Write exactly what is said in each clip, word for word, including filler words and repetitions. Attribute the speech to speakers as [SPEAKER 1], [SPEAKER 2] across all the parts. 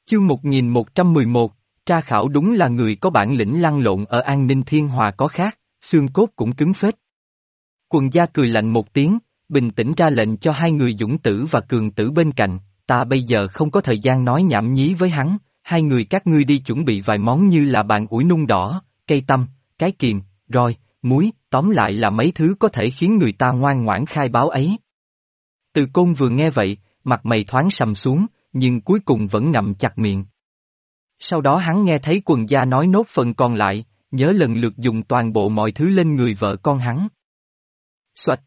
[SPEAKER 1] Chương một nghìn một trăm mười một, tra khảo đúng là người có bản lĩnh lăn lộn ở An Ninh Thiên Hòa có khác, xương cốt cũng cứng phết. Quần gia cười lạnh một tiếng, bình tĩnh ra lệnh cho hai người Dũng Tử và Cường Tử bên cạnh, ta bây giờ không có thời gian nói nhảm nhí với hắn, hai người các ngươi đi chuẩn bị vài món như là bàn ủi nung đỏ, cây tăm, cái kìm, roi, muối, tóm lại là mấy thứ có thể khiến người ta ngoan ngoãn khai báo ấy. Từ Côn vừa nghe vậy, mặt mày thoáng sầm xuống, nhưng cuối cùng vẫn ngậm chặt miệng. Sau đó hắn nghe thấy quần gia nói nốt phần còn lại, nhớ lần lượt dùng toàn bộ mọi thứ lên người vợ con hắn. Xoạch!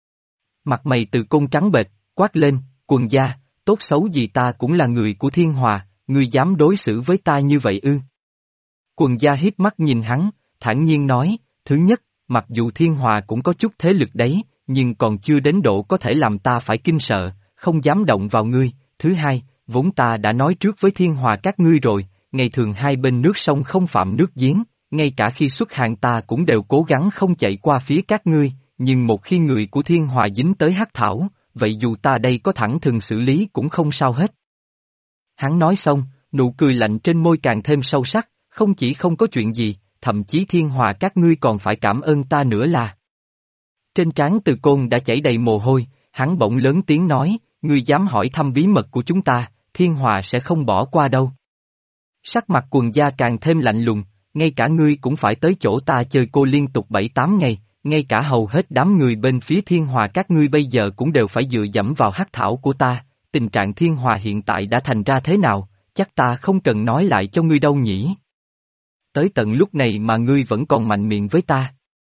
[SPEAKER 1] Mặt mày Từ Côn trắng bệch, quát lên, quần gia, tốt xấu gì ta cũng là người của Thiên Hòa, ngươi dám đối xử với ta như vậy ư? Quần gia híp mắt nhìn hắn, thản nhiên nói, thứ nhất, mặc dù Thiên Hòa cũng có chút thế lực đấy, nhưng còn chưa đến độ có thể làm ta phải kinh sợ, không dám động vào ngươi. Thứ hai, vốn ta đã nói trước với Thiên Hòa các ngươi rồi, ngày thường hai bên nước sông không phạm nước giếng, ngay cả khi xuất hàng ta cũng đều cố gắng không chạy qua phía các ngươi, nhưng một khi người của Thiên Hòa dính tới hắc thảo, vậy dù ta đây có thẳng thừng xử lý cũng không sao hết. Hắn nói xong, nụ cười lạnh trên môi càng thêm sâu sắc, không chỉ không có chuyện gì, thậm chí Thiên Hòa các ngươi còn phải cảm ơn ta nữa là. Trên trán Từ Côn đã chảy đầy mồ hôi, hắn bỗng lớn tiếng nói, ngươi dám hỏi thăm bí mật của chúng ta, Thiên Hòa sẽ không bỏ qua đâu. Sắc mặt quần gia càng thêm lạnh lùng, ngay cả ngươi cũng phải tới chỗ ta chơi cô liên tục bảy tám ngày, ngay cả hầu hết đám người bên phía Thiên Hòa các ngươi bây giờ cũng đều phải dựa dẫm vào hắc thảo của ta, tình trạng Thiên Hòa hiện tại đã thành ra thế nào, chắc ta không cần nói lại cho ngươi đâu nhỉ. Tới tận lúc này mà ngươi vẫn còn mạnh miệng với ta.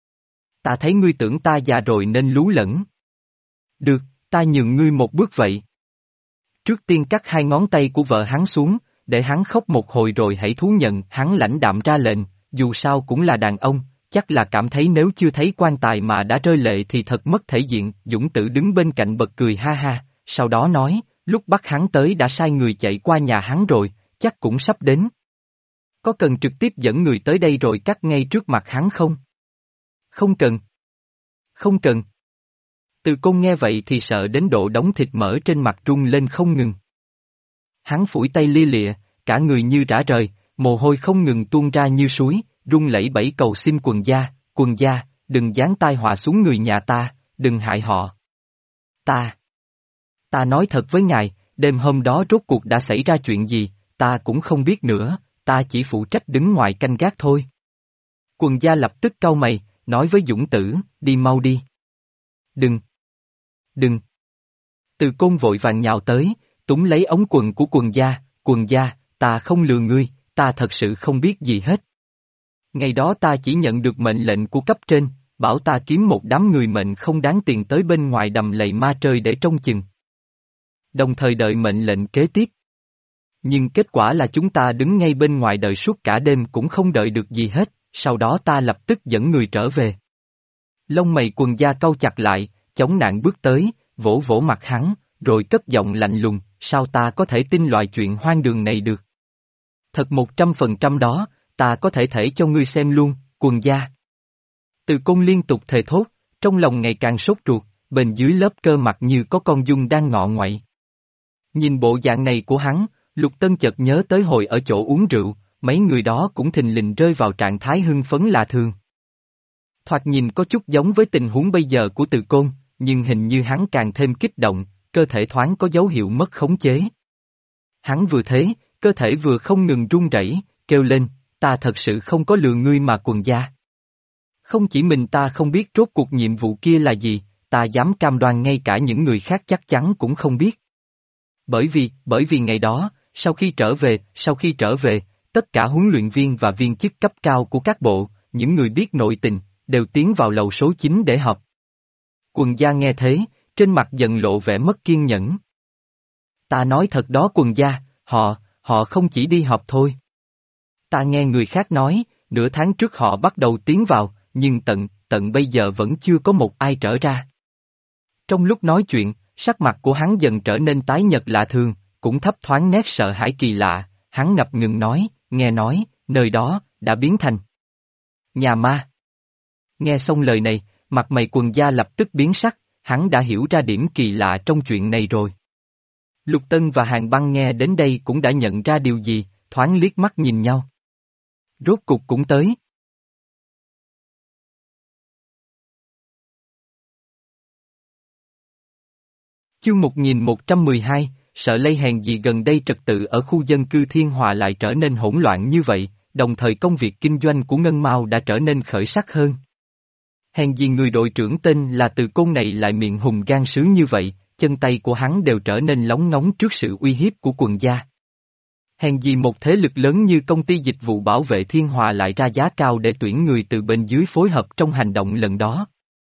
[SPEAKER 1] Ta thấy ngươi tưởng ta già rồi nên lú lẫn. Được, ta nhường ngươi một bước vậy. Trước tiên cắt hai ngón tay của vợ hắn xuống, để hắn khóc một hồi rồi hãy thú nhận. Hắn lãnh đạm ra lệnh, dù sao cũng là đàn ông, chắc là cảm thấy nếu chưa thấy quan tài mà đã rơi lệ thì thật mất thể diện. Dũng Tử đứng bên cạnh bật cười ha ha, sau đó nói, lúc bắt hắn tới đã sai người chạy qua nhà hắn rồi, chắc cũng sắp đến. Có cần trực tiếp dẫn người tới đây rồi cắt ngay trước mặt hắn không? Không cần. Không cần. Từ Côn nghe vậy thì sợ đến độ đống thịt mỡ trên mặt rung lên không ngừng. Hắn phủi tay lia lịa, cả người như rã rời, mồ hôi không ngừng tuôn ra như suối, run lẩy bẩy cầu xin quần gia, quần gia, đừng giáng tai họa xuống người nhà ta, đừng hại họ. Ta. Ta nói thật với ngài, đêm hôm đó rốt cuộc đã xảy ra chuyện gì, ta cũng không biết nữa, ta chỉ phụ trách đứng ngoài canh gác thôi. Quần gia lập tức cau mày, nói với Dũng Tử, đi mau đi. Đừng. Đừng. Từ Côn vội vàng nhào tới, túm lấy ống quần của quần gia, quần gia, ta không lừa ngươi, ta thật sự không biết gì hết. Ngày đó ta chỉ nhận được mệnh lệnh của cấp trên, bảo ta kiếm một đám người mệnh không đáng tiền tới bên ngoài đầm lầy ma trời để trông chừng. Đồng thời đợi mệnh lệnh kế tiếp. Nhưng kết quả là chúng ta đứng ngay bên ngoài đợi suốt cả đêm cũng không đợi được gì hết, sau đó ta lập tức dẫn người trở về. Lông mày quần gia cau chặt lại, chống nạn bước tới, vỗ vỗ mặt hắn, rồi cất giọng lạnh lùng, sao ta có thể tin loại chuyện hoang đường này được? Thật một trăm phần trăm đó, ta có thể thể cho ngươi xem luôn, quần gia. Từ Côn liên tục thề thốt, trong lòng ngày càng sốt ruột, bên dưới lớp cơ mặt như có con giun đang ngọ ngoậy. Nhìn bộ dạng này của hắn, Lục Tân chợt nhớ tới hồi ở chỗ uống rượu, mấy người đó cũng thình lình rơi vào trạng thái hưng phấn lạ thường. Thoạt nhìn có chút giống với tình huống bây giờ của Từ Côn, nhưng hình như hắn càng thêm kích động, cơ thể thoáng có dấu hiệu mất khống chế. Hắn vừa thế, cơ thể vừa không ngừng run rẩy, kêu lên, ta thật sự không có lừa ngươi mà quần gia. Không chỉ mình ta không biết rốt cuộc nhiệm vụ kia là gì, ta dám cam đoan ngay cả những người khác chắc chắn cũng không biết. Bởi vì, bởi vì ngày đó, sau khi trở về, sau khi trở về, tất cả huấn luyện viên và viên chức cấp cao của các bộ, những người biết nội tình, đều tiến vào lầu số chín để họp. Quần gia nghe thế, trên mặt dần lộ vẻ mất kiên nhẫn. Ta nói thật đó quần gia, họ, họ không chỉ đi họp thôi. Ta nghe người khác nói, nửa tháng trước họ bắt đầu tiến vào, nhưng tận, tận bây giờ vẫn chưa có một ai trở ra. Trong lúc nói chuyện, sắc mặt của hắn dần trở nên tái nhợt lạ thường, cũng thấp thoáng nét sợ hãi kỳ lạ, hắn ngập ngừng nói, nghe nói, nơi đó, đã biến thành nhà ma. Nghe xong lời này, mặt mày quần gia lập tức biến sắc, hắn đã hiểu ra điểm kỳ lạ trong chuyện này rồi. Lục Tân và Hàn Băng nghe đến đây cũng đã nhận ra điều gì, thoáng liếc mắt nhìn nhau. Rốt cục cũng tới. Chương một nghìn một trăm mười hai, sợ lây hèn gì gần đây trật tự ở khu dân cư Thiên Hòa lại trở nên hỗn loạn như vậy, đồng thời công việc kinh doanh của Ngân Mao đã trở nên khởi sắc hơn. Hèn gì người đội trưởng tên là Từ Côn này lại miệng hùng gan sướng như vậy, chân tay của hắn đều trở nên lóng ngóng trước sự uy hiếp của quần gia. Hèn gì một thế lực lớn như công ty dịch vụ bảo vệ Thiên Hòa lại ra giá cao để tuyển người từ bên dưới phối hợp trong hành động lần đó.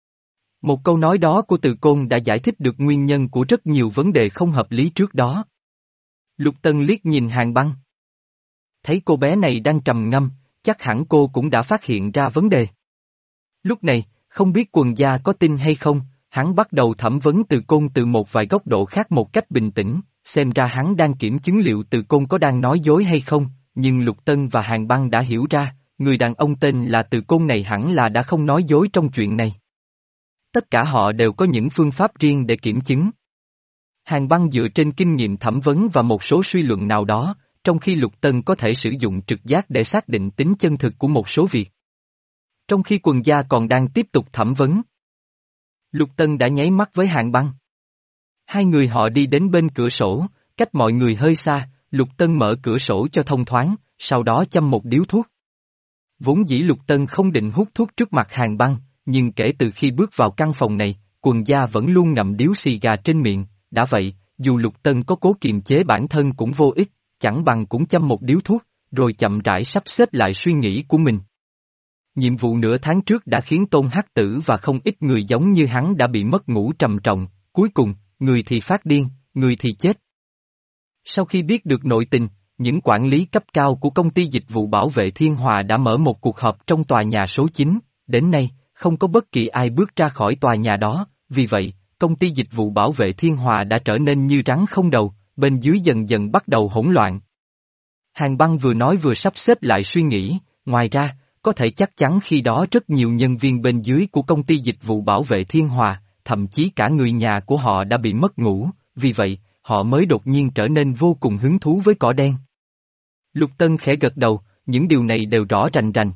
[SPEAKER 1] Một câu nói đó của Từ Côn đã giải thích được nguyên nhân của rất nhiều vấn đề không hợp lý trước đó. Lục Tân liếc nhìn Hàn Băng. Thấy cô bé này đang trầm ngâm, chắc hẳn cô cũng đã phát hiện ra vấn đề. Lúc này, không biết quần gia có tin hay không, hắn bắt đầu thẩm vấn Từ Côn từ một vài góc độ khác một cách bình tĩnh, xem ra hắn đang kiểm chứng liệu Từ Côn có đang nói dối hay không, nhưng Lục Tân và Hàn Băng đã hiểu ra, người đàn ông tên là Từ Côn này hẳn là đã không nói dối trong chuyện này. Tất cả họ đều có những phương pháp riêng để kiểm chứng. Hàn Băng dựa trên kinh nghiệm thẩm vấn và một số suy luận nào đó, trong khi Lục Tân có thể sử dụng trực giác để xác định tính chân thực của một số việc. Trong khi quần gia còn đang tiếp tục thẩm vấn, Lục Tân đã nháy mắt với Hàn Băng. Hai người họ đi đến bên cửa sổ, cách mọi người hơi xa, Lục Tân mở cửa sổ cho thông thoáng, sau đó châm một điếu thuốc. Vốn dĩ Lục Tân không định hút thuốc trước mặt Hàn Băng, nhưng kể từ khi bước vào căn phòng này, quần gia vẫn luôn ngậm điếu xì gà trên miệng, đã vậy, dù Lục Tân có cố kiềm chế bản thân cũng vô ích, chẳng bằng cũng châm một điếu thuốc, rồi chậm rãi sắp xếp lại suy nghĩ của mình. Nhiệm vụ nửa tháng trước đã khiến Tôn Hắc Tử và không ít người giống như hắn đã bị mất ngủ trầm trọng, cuối cùng, người thì phát điên, người thì chết. Sau khi biết được nội tình, những quản lý cấp cao của công ty dịch vụ bảo vệ Thiên Hòa đã mở một cuộc họp trong tòa nhà số chín, đến nay, không có bất kỳ ai bước ra khỏi tòa nhà đó, vì vậy, công ty dịch vụ bảo vệ Thiên Hòa đã trở nên như rắn không đầu, bên dưới dần dần bắt đầu hỗn loạn. Hàn Băng vừa nói vừa sắp xếp lại suy nghĩ, ngoài ra, có thể chắc chắn khi đó rất nhiều nhân viên bên dưới của công ty dịch vụ bảo vệ Thiên Hòa, thậm chí cả người nhà của họ đã bị mất ngủ, vì vậy, họ mới đột nhiên trở nên vô cùng hứng thú với cỏ đen. Lục Tân khẽ gật đầu, những điều này đều rõ rành rành.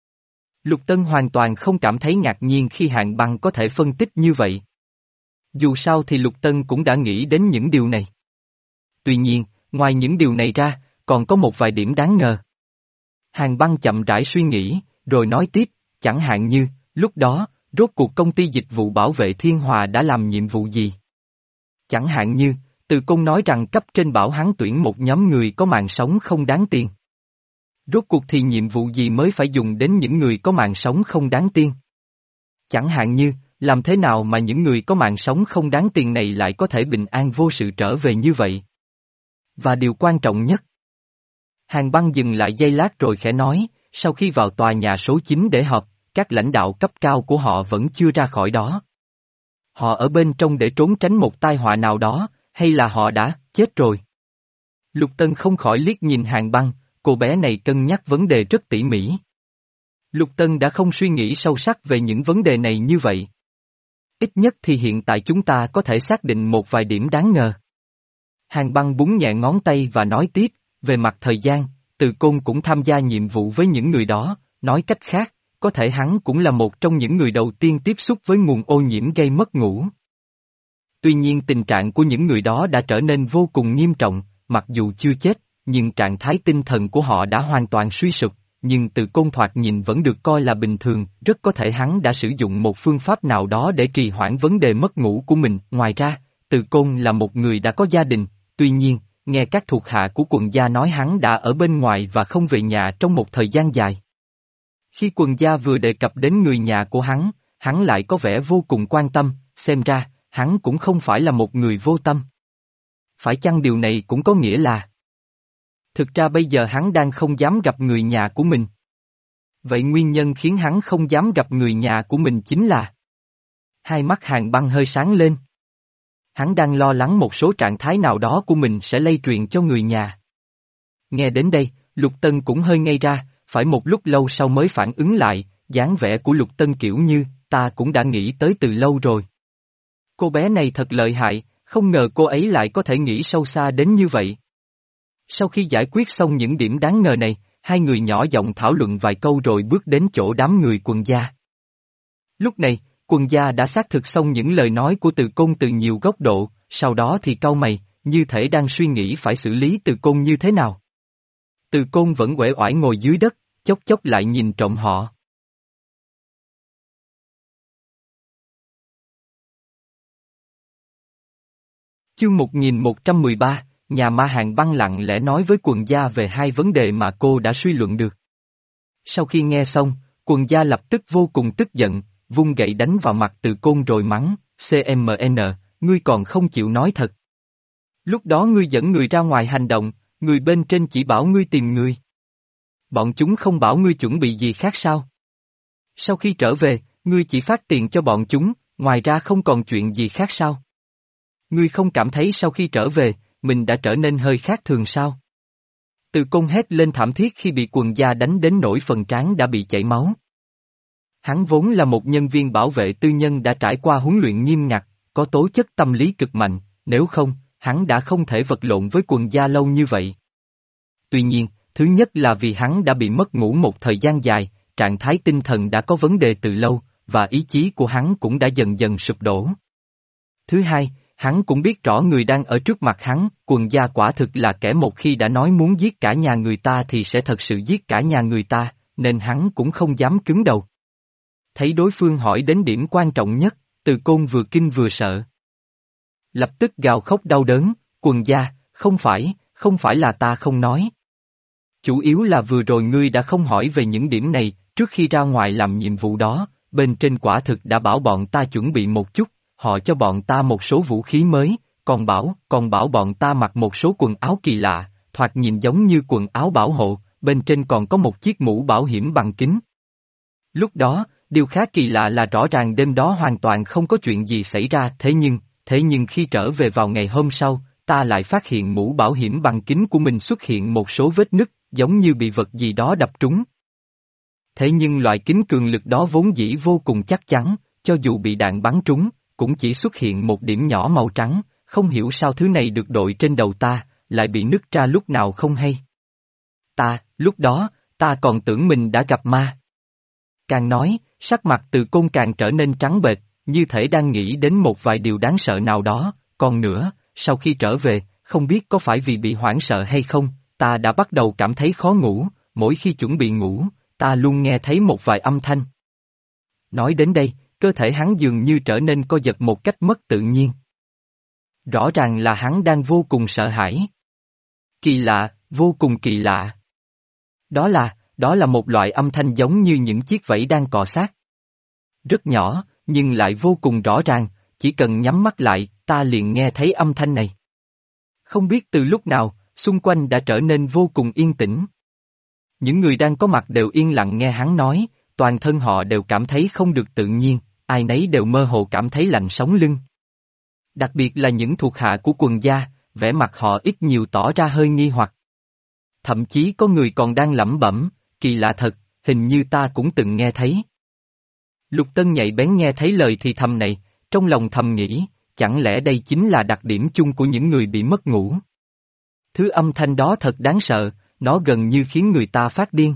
[SPEAKER 1] Lục Tân hoàn toàn không cảm thấy ngạc nhiên khi Hàn Băng có thể phân tích như vậy. Dù sao thì Lục Tân cũng đã nghĩ đến những điều này. Tuy nhiên, ngoài những điều này ra, còn có một vài điểm đáng ngờ. Hàn Băng chậm rãi suy nghĩ, rồi nói tiếp, chẳng hạn như, lúc đó, rốt cuộc công ty dịch vụ bảo vệ Thiên Hòa đã làm nhiệm vụ gì? Chẳng hạn như, Từ Côn nói rằng cấp trên bảo hắn tuyển một nhóm người có mạng sống không đáng tiền. Rốt cuộc thì nhiệm vụ gì mới phải dùng đến những người có mạng sống không đáng tiền? Chẳng hạn như, làm thế nào mà những người có mạng sống không đáng tiền này lại có thể bình an vô sự trở về như vậy? Và điều quan trọng nhất. Hàn Băng dừng lại giây lát rồi khẽ nói, sau khi vào tòa nhà số chín để họp, các lãnh đạo cấp cao của họ vẫn chưa ra khỏi đó. Họ ở bên trong để trốn tránh một tai họa nào đó, hay là họ đã chết rồi? Lục Tân không khỏi liếc nhìn Hàn Băng, cô bé này cân nhắc vấn đề rất tỉ mỉ. Lục Tân đã không suy nghĩ sâu sắc về những vấn đề này như vậy. Ít nhất thì hiện tại chúng ta có thể xác định một vài điểm đáng ngờ. Hàn Băng búng nhẹ ngón tay và nói tiếp, về mặt thời gian, Từ Côn cũng tham gia nhiệm vụ với những người đó, nói cách khác, có thể hắn cũng là một trong những người đầu tiên tiếp xúc với nguồn ô nhiễm gây mất ngủ. Tuy nhiên tình trạng của những người đó đã trở nên vô cùng nghiêm trọng, mặc dù chưa chết, nhưng trạng thái tinh thần của họ đã hoàn toàn suy sụp, nhưng Từ Côn thoạt nhìn vẫn được coi là bình thường, rất có thể hắn đã sử dụng một phương pháp nào đó để trì hoãn vấn đề mất ngủ của mình. Ngoài ra, Từ Côn là một người đã có gia đình, tuy nhiên, nghe các thuộc hạ của quần gia nói hắn đã ở bên ngoài và không về nhà trong một thời gian dài. Khi quần gia vừa đề cập đến người nhà của hắn, hắn lại có vẻ vô cùng quan tâm, xem ra, hắn cũng không phải là một người vô tâm. Phải chăng điều này cũng có nghĩa là thực ra bây giờ hắn đang không dám gặp người nhà của mình. Vậy nguyên nhân khiến hắn không dám gặp người nhà của mình chính là hai mắt Hàn Băng hơi sáng lên. Hắn đang lo lắng một số trạng thái nào đó của mình sẽ lây truyền cho người nhà. Nghe đến đây, Lục Tân cũng hơi ngây ra, phải một lúc lâu sau mới phản ứng lại, dáng vẻ của Lục Tân kiểu như, ta cũng đã nghĩ tới từ lâu rồi. Cô bé này thật lợi hại, Không ngờ cô ấy lại có thể nghĩ sâu xa đến như vậy. Sau khi giải quyết xong những điểm đáng ngờ này, hai người nhỏ giọng thảo luận vài câu rồi bước đến chỗ đám người quần gia. Lúc này, quần gia đã xác thực xong những lời nói của Từ Côn từ nhiều góc độ, sau đó thì cau mày, như thể đang suy nghĩ phải xử lý Từ Côn như thế nào. Từ Côn vẫn uể oải ngồi dưới đất, chốc chốc lại nhìn trộm họ. Chương một nghìn một trăm mười ba, nhà ma hàng băng lặng lẽ nói với quần gia về hai vấn đề mà cô đã suy luận được. Sau khi nghe xong, quần gia lập tức vô cùng tức giận, vung gậy đánh vào mặt Từ Côn rồi mắng, xê em en, ngươi còn không chịu nói thật. Lúc đó ngươi dẫn người ra ngoài hành động, người bên trên chỉ bảo ngươi tìm người. Bọn chúng không bảo ngươi chuẩn bị gì khác sao? Sau khi trở về, ngươi chỉ phát tiền cho bọn chúng, ngoài ra không còn chuyện gì khác sao? Ngươi không cảm thấy sau khi trở về, mình đã trở nên hơi khác thường sao? Từ Côn hét lên thảm thiết khi bị quần gia đánh đến nỗi phần trán đã bị chảy máu. Hắn vốn là một nhân viên bảo vệ tư nhân đã trải qua huấn luyện nghiêm ngặt, có tố chất tâm lý cực mạnh, nếu không, hắn đã không thể vật lộn với quần gia lâu như vậy. Tuy nhiên, thứ nhất là vì hắn đã bị mất ngủ một thời gian dài, trạng thái tinh thần đã có vấn đề từ lâu, và ý chí của hắn cũng đã dần dần sụp đổ. Thứ hai, hắn cũng biết rõ người đang ở trước mặt hắn, quần gia quả thực là kẻ một khi đã nói muốn giết cả nhà người ta thì sẽ thật sự giết cả nhà người ta, nên hắn cũng không dám cứng đầu. Thấy đối phương hỏi đến điểm quan trọng nhất, Từ Côn vừa kinh vừa sợ. Lập tức gào khóc đau đớn, quần gia, không phải, không phải là ta không nói. Chủ yếu là vừa rồi ngươi đã không hỏi về những điểm này, trước khi ra ngoài làm nhiệm vụ đó, bên trên quả thực đã bảo bọn ta chuẩn bị một chút, họ cho bọn ta một số vũ khí mới, còn bảo, còn bảo bọn ta mặc một số quần áo kỳ lạ, thoạt nhìn giống như quần áo bảo hộ, bên trên còn có một chiếc mũ bảo hiểm bằng kính. Lúc đó, điều khá kỳ lạ là rõ ràng đêm đó hoàn toàn không có chuyện gì xảy ra, thế nhưng, thế nhưng khi trở về vào ngày hôm sau, ta lại phát hiện mũ bảo hiểm bằng kính của mình xuất hiện một số vết nứt, giống như bị vật gì đó đập trúng. Thế nhưng loại kính cường lực đó vốn dĩ vô cùng chắc chắn, cho dù bị đạn bắn trúng, cũng chỉ xuất hiện một điểm nhỏ màu trắng, không hiểu sao thứ này được đội trên đầu ta, lại bị nứt ra lúc nào không hay. Ta, lúc đó, ta còn tưởng mình đã gặp ma. Càng nói, sắc mặt Từ Côn càng trở nên trắng bệch, như thể đang nghĩ đến một vài điều đáng sợ nào đó, còn nữa, sau khi trở về, không biết có phải vì bị hoảng sợ hay không, ta đã bắt đầu cảm thấy khó ngủ, mỗi khi chuẩn bị ngủ, ta luôn nghe thấy một vài âm thanh. Nói đến đây, cơ thể hắn dường như trở nên co giật một cách mất tự nhiên. Rõ ràng là hắn đang vô cùng sợ hãi. Kỳ lạ, vô cùng kỳ lạ. Đó là, đó là một loại âm thanh giống như những chiếc vẫy đang cọ sát. Rất nhỏ, nhưng lại vô cùng rõ ràng, chỉ cần nhắm mắt lại, ta liền nghe thấy âm thanh này. Không biết từ lúc nào, xung quanh đã trở nên vô cùng yên tĩnh. Những người đang có mặt đều yên lặng nghe hắn nói, toàn thân họ đều cảm thấy không được tự nhiên, ai nấy đều mơ hồ cảm thấy lạnh sống lưng. Đặc biệt là những thuộc hạ của quần gia, vẻ mặt họ ít nhiều tỏ ra hơi nghi hoặc. Thậm chí có người còn đang lẩm bẩm, kỳ lạ thật, hình như ta cũng từng nghe thấy. Lục Tân nhạy bén nghe thấy lời thì thầm này, trong lòng thầm nghĩ, chẳng lẽ đây chính là đặc điểm chung của những người bị mất ngủ. Thứ âm thanh đó thật đáng sợ, nó gần như khiến người ta phát điên.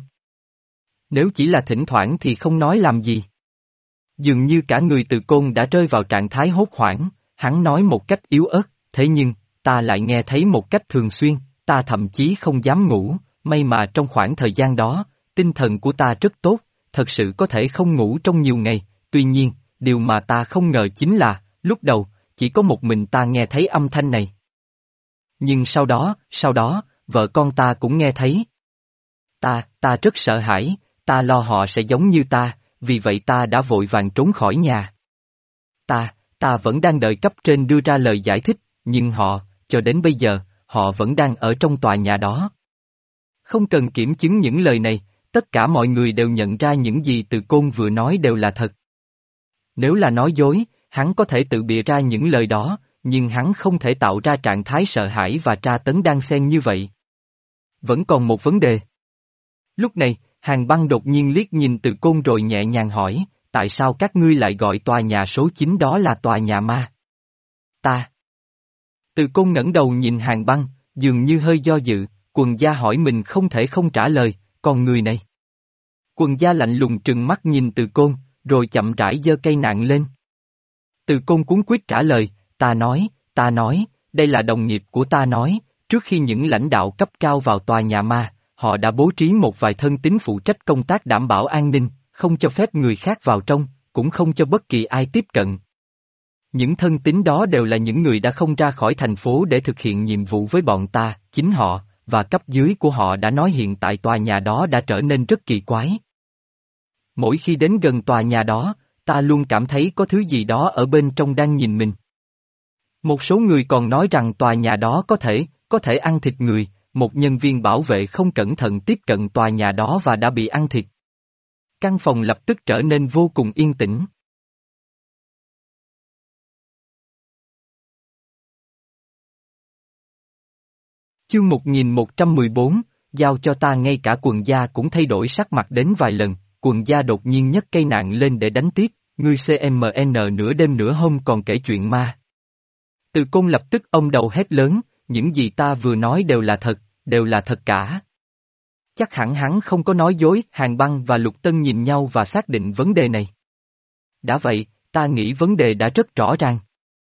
[SPEAKER 1] Nếu chỉ là thỉnh thoảng thì không nói làm gì. Dường như cả người Từ Côn đã rơi vào trạng thái hốt hoảng, hắn nói một cách yếu ớt, thế nhưng, ta lại nghe thấy một cách thường xuyên, ta thậm chí không dám ngủ, may mà trong khoảng thời gian đó, tinh thần của ta rất tốt, thật sự có thể không ngủ trong nhiều ngày, tuy nhiên, điều mà ta không ngờ chính là, lúc đầu, chỉ có một mình ta nghe thấy âm thanh này. Nhưng sau đó, sau đó, vợ con ta cũng nghe thấy. Ta, ta rất sợ hãi, ta lo họ sẽ giống như ta, vì vậy ta đã vội vàng trốn khỏi nhà. Ta, ta vẫn đang đợi cấp trên đưa ra lời giải thích, nhưng họ, cho đến bây giờ, họ vẫn đang ở trong tòa nhà đó. Không cần kiểm chứng những lời này, tất cả mọi người đều nhận ra những gì Từ Côn vừa nói đều là thật. Nếu là nói dối, hắn có thể tự bịa ra những lời đó, nhưng hắn không thể tạo ra trạng thái sợ hãi và tra tấn đan xen như vậy. Vẫn còn một vấn đề. Lúc này, Hàn Băng đột nhiên liếc nhìn Từ Côn rồi nhẹ nhàng hỏi, tại sao các ngươi lại gọi tòa nhà số chín đó là tòa nhà ma? Ta. Từ Côn ngẩng đầu nhìn Hàn Băng, dường như hơi do dự, Quần gia hỏi mình không thể không trả lời, còn người này. Quần gia lạnh lùng trừng mắt nhìn Từ Côn, rồi chậm rãi giơ cây nạn lên. Từ Côn cuống quýt trả lời, ta nói, ta nói, đây là đồng nghiệp của ta nói, trước khi những lãnh đạo cấp cao vào tòa nhà ma, họ đã bố trí một vài thân tín phụ trách công tác đảm bảo an ninh, không cho phép người khác vào trong, cũng không cho bất kỳ ai tiếp cận. Những thân tín đó đều là những người đã không ra khỏi thành phố để thực hiện nhiệm vụ với bọn ta, chính họ, và cấp dưới của họ đã nói hiện tại tòa nhà đó đã trở nên rất kỳ quái. Mỗi khi đến gần tòa nhà đó, ta luôn cảm thấy có thứ gì đó ở bên trong đang nhìn mình. Một số người còn nói rằng tòa nhà đó có thể, có thể ăn thịt người, một nhân viên bảo vệ không cẩn thận tiếp cận tòa nhà đó và đã bị ăn thịt. Căn phòng lập tức trở nên vô cùng yên tĩnh. Chương một nghìn một trăm mười bốn, giao cho ta. Ngay cả Quần gia cũng thay đổi sắc mặt đến vài lần, Quần gia đột nhiên nhấc cây nạn lên để đánh tiếp, ngươi xê em en nửa đêm nửa hôm còn kể chuyện ma. Từ Côn lập tức ông đầu hét lớn, những gì ta vừa nói đều là thật, đều là thật cả. Chắc hẳn hắn không có nói dối. Hàn Băng và Lục Tân nhìn nhau và xác định vấn đề này. Đã vậy, ta nghĩ vấn đề đã rất rõ ràng.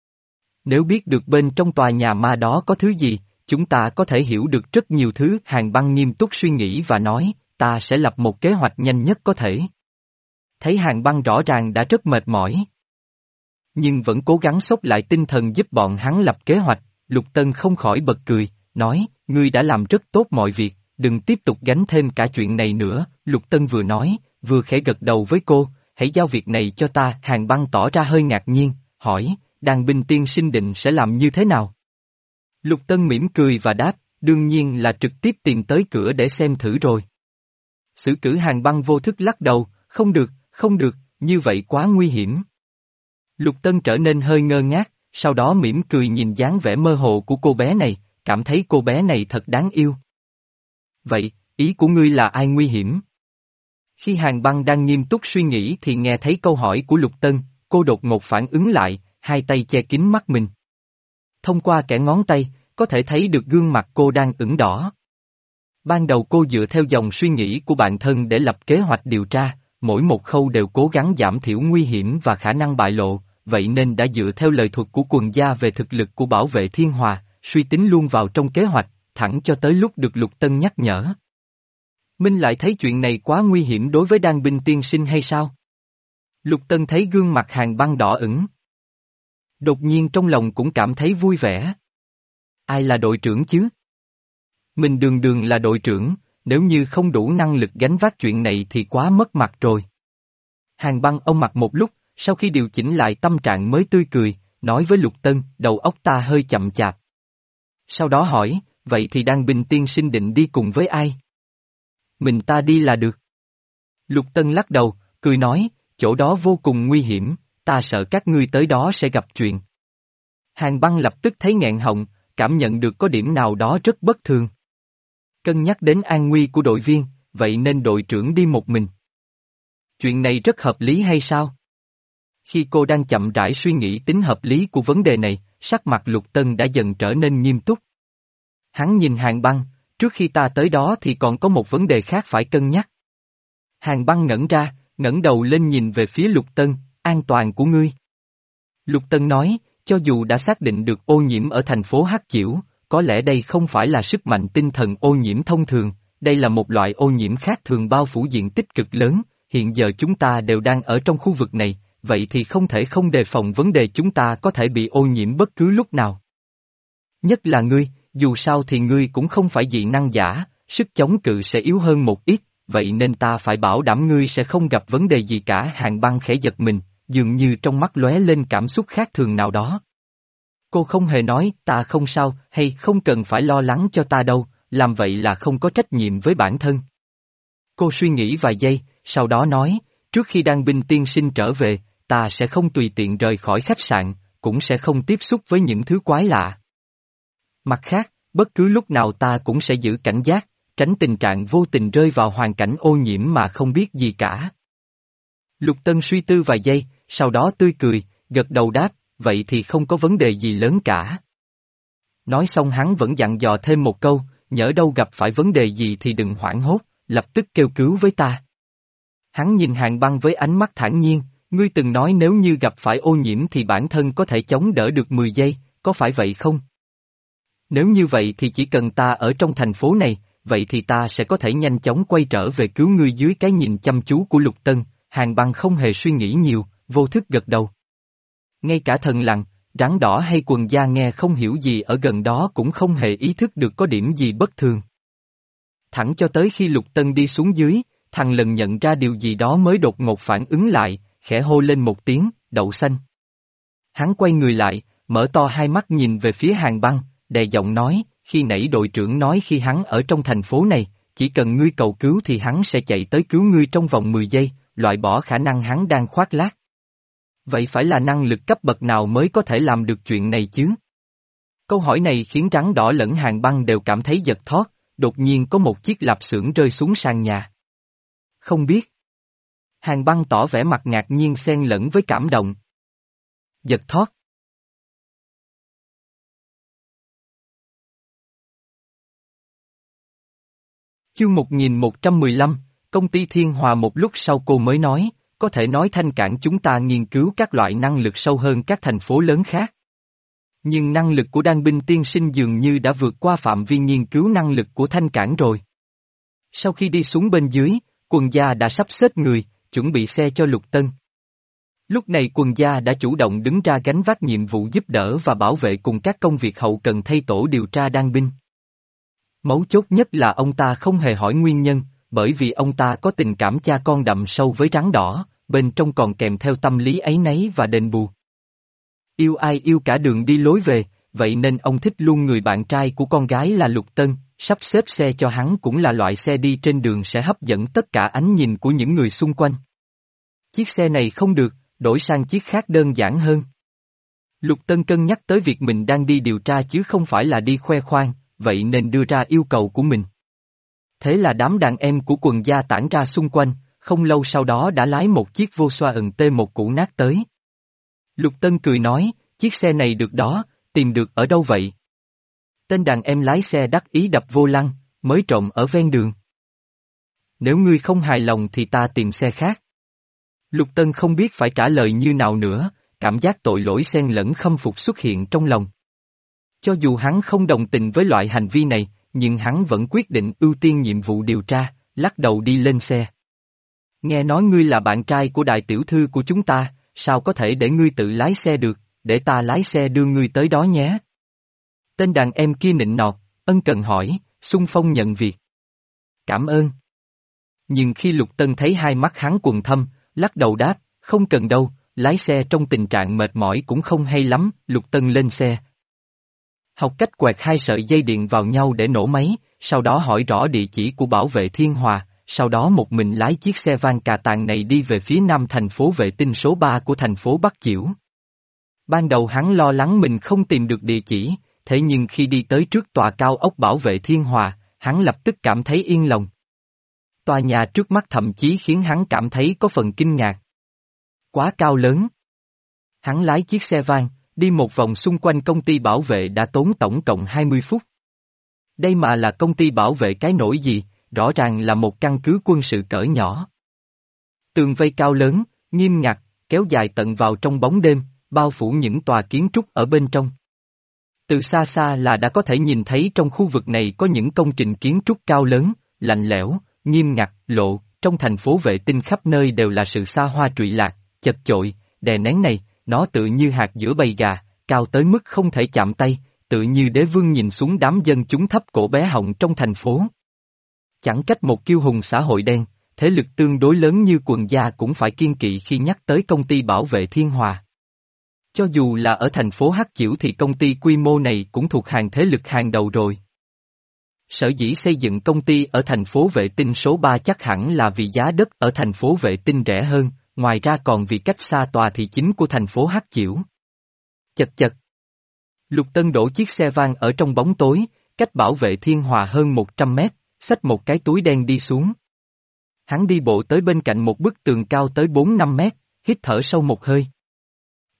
[SPEAKER 1] Nếu biết được bên trong tòa nhà ma đó có thứ gì, chúng ta có thể hiểu được rất nhiều thứ. Hàn Băng nghiêm túc suy nghĩ và nói, ta sẽ lập một kế hoạch nhanh nhất có thể. Thấy Hàn Băng rõ ràng đã rất mệt mỏi, nhưng vẫn cố gắng xốc lại tinh thần giúp bọn hắn lập kế hoạch, Lục Tân không khỏi bật cười, nói, ngươi đã làm rất tốt mọi việc, đừng tiếp tục gánh thêm cả chuyện này nữa. Lục Tân vừa nói, vừa khẽ gật đầu với cô, hãy giao việc này cho ta. Hàn Băng tỏ ra hơi ngạc nhiên, hỏi, Đàn binh tiên sinh định sẽ làm như thế nào? Lục Tân mỉm cười và đáp, đương nhiên là trực tiếp tìm tới cửa để xem thử rồi. Sử cử Hàn Băng vô thức lắc đầu, không được, không được, như vậy quá nguy hiểm. Lục Tân trở nên hơi ngơ ngác, sau đó mỉm cười nhìn dáng vẻ mơ hồ của cô bé này, cảm thấy cô bé này thật đáng yêu. Vậy, ý của ngươi là ai nguy hiểm? Khi Hàn Băng đang nghiêm túc suy nghĩ thì nghe thấy câu hỏi của Lục Tân, cô đột ngột phản ứng lại, hai tay che kín mắt mình. Thông qua kẽ ngón tay, có thể thấy được gương mặt cô đang ửng đỏ. Ban đầu cô dựa theo dòng suy nghĩ của bản thân để lập kế hoạch điều tra, mỗi một khâu đều cố gắng giảm thiểu nguy hiểm và khả năng bại lộ, vậy nên đã dựa theo lời thuật của Quần gia về thực lực của bảo vệ Thiên Hòa, suy tính luôn vào trong kế hoạch, thẳng cho tới lúc được Lục Tân nhắc nhở. Minh lại thấy chuyện này quá nguy hiểm đối với Đan binh tiên sinh hay sao? Lục Tân thấy gương mặt Hàn Băng đỏ ửng. Đột nhiên trong lòng cũng cảm thấy vui vẻ. Ai là đội trưởng chứ? Mình đường đường là đội trưởng, nếu như không đủ năng lực gánh vác chuyện này thì quá mất mặt rồi. Hàn Băng ông mặt một lúc, sau khi điều chỉnh lại tâm trạng mới tươi cười, nói với Lục Tân, đầu óc ta hơi chậm chạp. Sau đó hỏi, vậy thì Đan binh tiên sinh định đi cùng với ai? Mình ta đi là được. Lục Tân lắc đầu, cười nói, chỗ đó vô cùng nguy hiểm, ta sợ các ngươi tới đó sẽ gặp chuyện. Hàn Băng lập tức thấy nghẹn họng, cảm nhận được có điểm nào đó rất bất thường. Cân nhắc đến an nguy của đội viên, vậy nên đội trưởng đi một mình. Chuyện này rất hợp lý hay sao? Khi cô đang chậm rãi suy nghĩ tính hợp lý của vấn đề này, sắc mặt Lục Tân đã dần trở nên nghiêm túc. Hắn nhìn Hàn Băng, trước khi ta tới đó thì còn có một vấn đề khác phải cân nhắc. Hàn Băng ngẩn ra, ngẩng đầu lên nhìn về phía Lục Tân, an toàn của ngươi. Lục Tân nói, cho dù đã xác định được ô nhiễm ở thành phố Hắc Chiểu, có lẽ đây không phải là sức mạnh tinh thần ô nhiễm thông thường, đây là một loại ô nhiễm khác thường bao phủ diện tích cực lớn, hiện giờ chúng ta đều đang ở trong khu vực này, vậy thì không thể không đề phòng vấn đề chúng ta có thể bị ô nhiễm bất cứ lúc nào. Nhất là ngươi, dù sao thì ngươi cũng không phải dị năng giả, sức chống cự sẽ yếu hơn một ít, vậy nên ta phải bảo đảm ngươi sẽ không gặp vấn đề gì cả. Hàn Băng khẽ giật mình, dường như trong mắt lóe lên cảm xúc khác thường nào đó. Cô không hề nói ta không sao hay không cần phải lo lắng cho ta đâu, làm vậy là không có trách nhiệm với bản thân. Cô suy nghĩ vài giây, sau đó nói, trước khi Đan binh tiên sinh trở về, ta sẽ không tùy tiện rời khỏi khách sạn, cũng sẽ không tiếp xúc với những thứ quái lạ. Mặt khác, bất cứ lúc nào ta cũng sẽ giữ cảnh giác, tránh tình trạng vô tình rơi vào hoàn cảnh ô nhiễm mà không biết gì cả. Lục Tân suy tư vài giây, sau đó tươi cười, gật đầu đáp, vậy thì không có vấn đề gì lớn cả. Nói xong hắn vẫn dặn dò thêm một câu, nhỡ đâu gặp phải vấn đề gì thì đừng hoảng hốt, lập tức kêu cứu với ta. Hắn nhìn Hàn Băng với ánh mắt thản nhiên, ngươi từng nói nếu như gặp phải ô nhiễm thì bản thân có thể chống đỡ được mười giây, có phải vậy không? Nếu như vậy thì chỉ cần ta ở trong thành phố này, vậy thì ta sẽ có thể nhanh chóng quay trở về cứu ngươi. Dưới cái nhìn chăm chú của Lục Tân, Hàn Băng không hề suy nghĩ nhiều, vô thức gật đầu. Ngay cả thần lằn, rắn đỏ hay quần da nghe không hiểu gì ở gần đó cũng không hề ý thức được có điểm gì bất thường. Thẳng cho tới khi Lục Tân đi xuống dưới, thằng lần nhận ra điều gì đó mới đột ngột phản ứng lại, khẽ hô lên một tiếng, đậu xanh. Hắn quay người lại, mở to hai mắt nhìn về phía Hàn Băng, đè giọng nói, khi nãy đội trưởng nói khi hắn ở trong thành phố này, chỉ cần ngươi cầu cứu thì hắn sẽ chạy tới cứu ngươi trong vòng mười giây, loại bỏ khả năng hắn đang khoác lác. Vậy phải là năng lực cấp bậc nào mới có thể làm được chuyện này chứ? Câu hỏi này khiến rắn đỏ lẫn Hàn Băng đều cảm thấy giật thót, đột nhiên có một chiếc lạp xưởng rơi xuống sàn nhà. Không biết. Hàn Băng tỏ vẻ mặt ngạc nhiên xen lẫn với cảm động. Giật thót. Chương một nghìn một trăm mười lăm, công ty Thiên Hòa. Một lúc sau cô mới nói, có thể nói Thanh Cảng chúng ta nghiên cứu các loại năng lực sâu hơn các thành phố lớn khác. Nhưng năng lực của Đan Binh tiên sinh dường như đã vượt qua phạm vi nghiên cứu năng lực của Thanh Cảng rồi. Sau khi đi xuống bên dưới, Quần Gia đã sắp xếp người, chuẩn bị xe cho Lục Tân. Lúc này Quần Gia đã chủ động đứng ra gánh vác nhiệm vụ giúp đỡ và bảo vệ cùng các công việc hậu cần thay tổ điều tra Đan Binh. Mấu chốt nhất là ông ta không hề hỏi nguyên nhân, bởi vì ông ta có tình cảm cha con đậm sâu với rắn đỏ, bên trong còn kèm theo tâm lý áy náy và đền bù. Yêu ai yêu cả đường đi lối về, vậy nên ông thích luôn người bạn trai của con gái là Lục Tân, sắp xếp xe cho hắn cũng là loại xe đi trên đường sẽ hấp dẫn tất cả ánh nhìn của những người xung quanh. Chiếc xe này không được, đổi sang chiếc khác đơn giản hơn. Lục Tân cân nhắc tới việc mình đang đi điều tra chứ không phải là đi khoe khoang, vậy nên đưa ra yêu cầu của mình. Thế là đám đàn em của Quần Gia tản ra xung quanh, không lâu sau đó đã lái một chiếc Volkswagen T một cũ nát tới. Lục Tân cười nói, chiếc xe này được đó, tìm được ở đâu vậy? Tên đàn em lái xe đắc ý đập vô lăng, mới trộm ở ven đường. Nếu ngươi không hài lòng thì ta tìm xe khác. Lục Tân không biết phải trả lời như nào nữa, cảm giác tội lỗi xen lẫn khâm phục xuất hiện trong lòng. Cho dù hắn không đồng tình với loại hành vi này, nhưng hắn vẫn quyết định ưu tiên nhiệm vụ điều tra, lắc đầu đi lên xe. Nghe nói ngươi là bạn trai của đại tiểu thư của chúng ta, sao có thể để ngươi tự lái xe được, để ta lái xe đưa ngươi tới đó nhé. Tên đàn em kia nịnh nọt, ân cần hỏi, xung phong nhận việc. Cảm ơn. Nhưng khi Lục Tân thấy hai mắt hắn quầng thâm, lắc đầu đáp, không cần đâu, lái xe trong tình trạng mệt mỏi cũng không hay lắm. Lục Tân lên xe. Học cách quẹt hai sợi dây điện vào nhau để nổ máy, sau đó hỏi rõ địa chỉ của bảo vệ Thiên Hòa, sau đó một mình lái chiếc xe van cà tàng này đi về phía nam thành phố vệ tinh số ba của thành phố Bắc Chiểu. Ban đầu hắn lo lắng mình không tìm được địa chỉ, thế nhưng khi đi tới trước tòa cao ốc bảo vệ Thiên Hòa, hắn lập tức cảm thấy yên lòng. Tòa nhà trước mắt thậm chí khiến hắn cảm thấy có phần kinh ngạc. Quá cao lớn. Hắn lái chiếc xe van, đi một vòng xung quanh công ty bảo vệ đã tốn tổng cộng hai mươi phút. Đây mà là công ty bảo vệ cái nổi gì, rõ ràng là một căn cứ quân sự cỡ nhỏ. Tường vây cao lớn, nghiêm ngặt, kéo dài tận vào trong bóng đêm, bao phủ những tòa kiến trúc ở bên trong. Từ xa xa là đã có thể nhìn thấy trong khu vực này có những công trình kiến trúc cao lớn, lạnh lẽo, nghiêm ngặt, lộ, trong thành phố vệ tinh khắp nơi đều là sự xa hoa trụy lạc, chật chội, đè nén này, nó tự như hạt giữa bầy gà, cao tới mức không thể chạm tay, tự như đế vương nhìn xuống đám dân chúng thấp cổ bé họng trong thành phố. Chẳng cách một kiêu hùng xã hội đen, thế lực tương đối lớn như Quần Gia cũng phải kiêng kỵ khi nhắc tới công ty bảo vệ Thiên Hòa. Cho dù là ở thành phố Hắc Chiểu thì công ty quy mô này cũng thuộc hàng thế lực hàng đầu rồi. Sở dĩ xây dựng công ty ở thành phố vệ tinh số ba chắc hẳn là vì giá đất ở thành phố vệ tinh rẻ hơn, ngoài ra còn vì cách xa tòa thị chính của thành phố Hắc Chiểu. Chật chật. Lục Tân đổ chiếc xe van ở trong bóng tối, cách bảo vệ Thiên Hòa hơn một trăm mét, xách một cái túi đen đi xuống. Hắn đi bộ tới bên cạnh một bức tường cao tới bốn năm mét, hít thở sâu một hơi.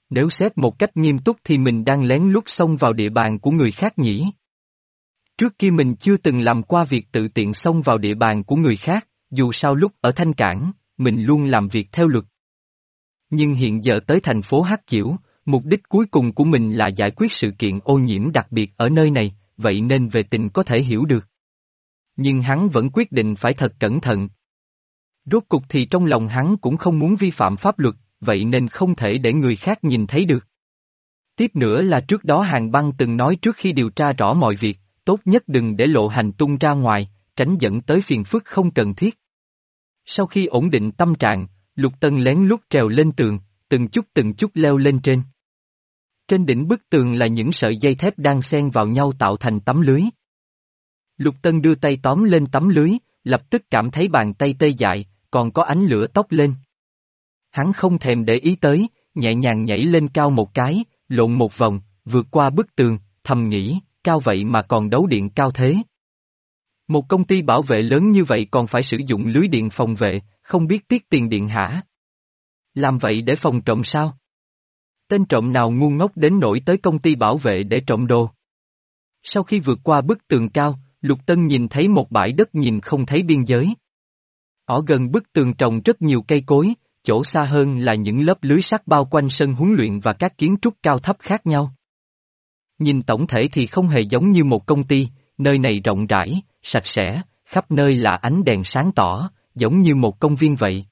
[SPEAKER 1] Nếu xét một cách nghiêm túc thì mình đang lén lút xông vào địa bàn của người khác nhỉ? Trước kia mình chưa từng làm qua việc tự tiện xông vào địa bàn của người khác, dù sao lúc ở Thanh Cảng, mình luôn làm việc theo luật. Nhưng hiện giờ tới thành phố Hắc Chiểu, mục đích cuối cùng của mình là giải quyết sự kiện ô nhiễm đặc biệt ở nơi này, vậy nên về tình có thể hiểu được. Nhưng hắn vẫn quyết định phải thật cẩn thận. Rốt cục thì trong lòng hắn cũng không muốn vi phạm pháp luật, vậy nên không thể để người khác nhìn thấy được. Tiếp nữa là trước đó Hàn Băng từng nói trước khi điều tra rõ mọi việc, tốt nhất đừng để lộ hành tung ra ngoài, tránh dẫn tới phiền phức không cần thiết. Sau khi ổn định tâm trạng, Lục Tân lén lút trèo lên tường, từng chút từng chút leo lên trên. Trên đỉnh bức tường là những sợi dây thép đang xen vào nhau tạo thành tấm lưới. Lục Tân đưa tay tóm lên tấm lưới, lập tức cảm thấy bàn tay tê dại, còn có ánh lửa tốc lên. Hắn không thèm để ý tới, nhẹ nhàng nhảy lên cao một cái, lộn một vòng, vượt qua bức tường, thầm nghĩ, cao vậy mà còn đấu điện cao thế. Một công ty bảo vệ lớn như vậy còn phải sử dụng lưới điện phòng vệ, không biết tiết tiền điện hả? Làm vậy để phòng trộm sao? Tên trộm nào ngu ngốc đến nỗi tới công ty bảo vệ để trộm đồ? Sau khi vượt qua bức tường cao, Lục Tân nhìn thấy một bãi đất nhìn không thấy biên giới. Ở gần bức tường trồng rất nhiều cây cối, chỗ xa hơn là những lớp lưới sắt bao quanh sân huấn luyện và các kiến trúc cao thấp khác nhau. Nhìn tổng thể thì không hề giống như một công ty, nơi này rộng rãi, sạch sẽ, khắp nơi là ánh đèn sáng tỏ, giống như một công viên vậy.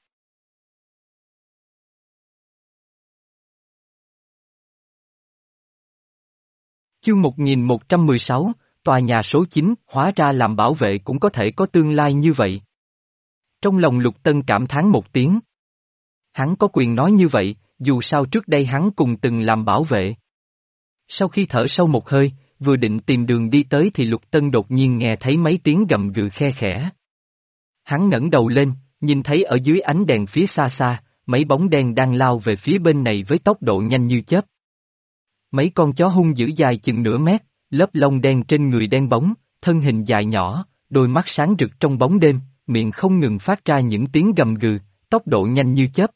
[SPEAKER 1] Chương một nghìn một trăm mười sáu, tòa nhà số chín, hóa ra làm bảo vệ cũng có thể có tương lai như vậy. Trong lòng Lục Tân cảm thán một tiếng. Hắn có quyền nói như vậy, dù sao trước đây hắn cùng từng làm bảo vệ. Sau khi thở sâu một hơi, vừa định tìm đường đi tới thì Lục Tân đột nhiên nghe thấy mấy tiếng gầm gừ khe khẽ. Hắn ngẩng đầu lên, nhìn thấy ở dưới ánh đèn phía xa xa, mấy bóng đen đang lao về phía bên này với tốc độ nhanh như chớp. Mấy con chó hung dữ dài chừng nửa mét, lớp lông đen trên người đen bóng, thân hình dài nhỏ, đôi mắt sáng rực trong bóng đêm, miệng không ngừng phát ra những tiếng gầm gừ, tốc độ nhanh như chớp.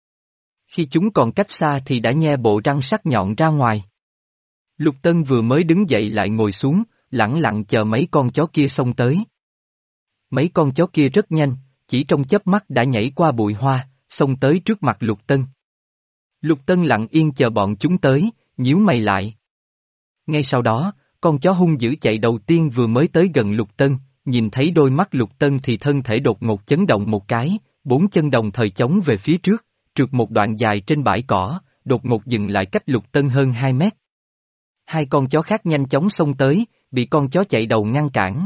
[SPEAKER 1] Khi chúng còn cách xa thì đã nhe bộ răng sắc nhọn ra ngoài. Lục Tân vừa mới đứng dậy lại ngồi xuống, lẳng lặng chờ mấy con chó kia xông tới. Mấy con chó kia rất nhanh, chỉ trong chớp mắt đã nhảy qua bụi hoa, xông tới trước mặt Lục Tân. Lục Tân lặng yên chờ bọn chúng tới, nhíu mày lại. Ngay sau đó, con chó hung dữ chạy đầu tiên vừa mới tới gần Lục Tân, nhìn thấy đôi mắt Lục Tân thì thân thể đột ngột chấn động một cái, bốn chân đồng thời chống về phía trước, trượt một đoạn dài trên bãi cỏ, đột ngột dừng lại cách Lục Tân hơn hai mét. Hai con chó khác nhanh chóng xông tới, bị con chó chạy đầu ngăn cản.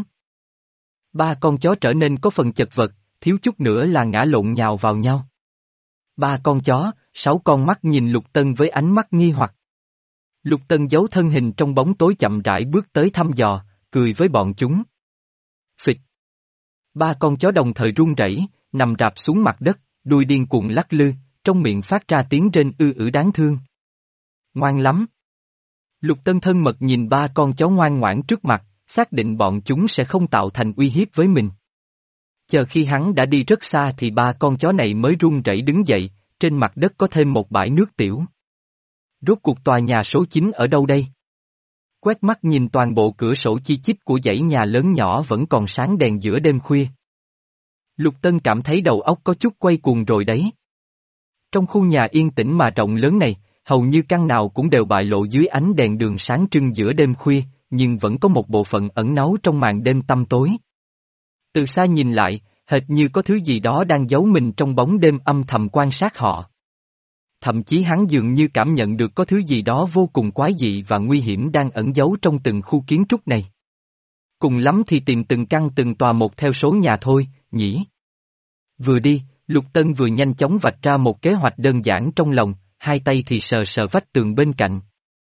[SPEAKER 1] Ba con chó trở nên có phần chật vật, thiếu chút nữa là ngã lộn nhào vào nhau. Ba con chó, sáu con mắt nhìn Lục Tân với ánh mắt nghi hoặc. Lục Tân giấu thân hình trong bóng tối chậm rãi bước tới thăm dò, cười với bọn chúng. Phịch. Ba con chó đồng thời run rẩy, nằm rạp xuống mặt đất, đuôi điên cuồng lắc lư, trong miệng phát ra tiếng rên ư ử đáng thương. Ngoan lắm. Lục Tân thân mật nhìn ba con chó ngoan ngoãn trước mặt, xác định bọn chúng sẽ không tạo thành uy hiếp với mình. Chờ khi hắn đã đi rất xa thì ba con chó này mới run rẩy đứng dậy, trên mặt đất có thêm một bãi nước tiểu. Rốt cuộc tòa nhà số chín ở đâu đây? Quét mắt nhìn toàn bộ cửa sổ chi chít của dãy nhà lớn nhỏ vẫn còn sáng đèn giữa đêm khuya. Lục Tân cảm thấy đầu óc có chút quay cuồng rồi đấy. Trong khu nhà yên tĩnh mà rộng lớn này, hầu như căn nào cũng đều bại lộ dưới ánh đèn đường sáng trưng giữa đêm khuya, nhưng vẫn có một bộ phận ẩn náu trong màn đêm tăm tối. Từ xa nhìn lại, hệt như có thứ gì đó đang giấu mình trong bóng đêm âm thầm quan sát họ. Thậm chí hắn dường như cảm nhận được có thứ gì đó vô cùng quái dị và nguy hiểm đang ẩn giấu trong từng khu kiến trúc này. Cùng lắm thì tìm từng căn từng tòa một theo số nhà thôi, nhỉ? Vừa đi, Lục Tân vừa nhanh chóng vạch ra một kế hoạch đơn giản trong lòng, hai tay thì sờ sờ vách tường bên cạnh.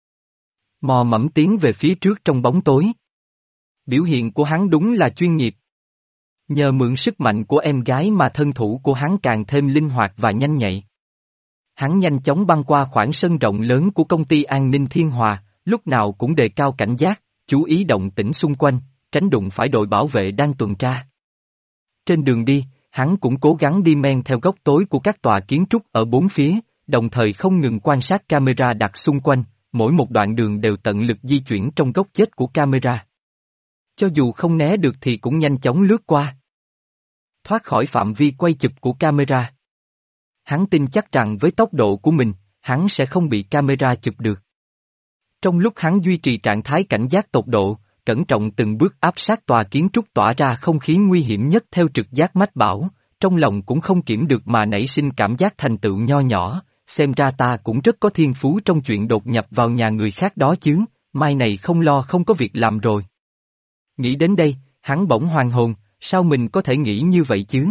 [SPEAKER 1] Mò mẫm tiến về phía trước trong bóng tối. Biểu hiện của hắn đúng là chuyên nghiệp. Nhờ mượn sức mạnh của em gái mà thân thủ của hắn càng thêm linh hoạt và nhanh nhạy. Hắn nhanh chóng băng qua khoảng sân rộng lớn của công ty an ninh Thiên Hòa, lúc nào cũng đề cao cảnh giác, chú ý động tĩnh xung quanh, tránh đụng phải đội bảo vệ đang tuần tra. Trên đường đi, hắn cũng cố gắng đi men theo góc tối của các tòa kiến trúc ở bốn phía, đồng thời không ngừng quan sát camera đặt xung quanh, mỗi một đoạn đường đều tận lực di chuyển trong góc chết của camera. Cho dù không né được thì cũng nhanh chóng lướt qua. Thoát khỏi phạm vi quay chụp của camera. Hắn tin chắc rằng với tốc độ của mình, hắn sẽ không bị camera chụp được. Trong lúc hắn duy trì trạng thái cảnh giác tột độ, cẩn trọng từng bước áp sát tòa kiến trúc tỏa ra không khí nguy hiểm nhất theo trực giác mách bảo, trong lòng cũng không kiểm được mà nảy sinh cảm giác thành tựu nho nhỏ, xem ra ta cũng rất có thiên phú trong chuyện đột nhập vào nhà người khác đó chứ, mai này không lo không có việc làm rồi. Nghĩ đến đây, hắn bỗng hoàn hồn, sao mình có thể nghĩ như vậy chứ?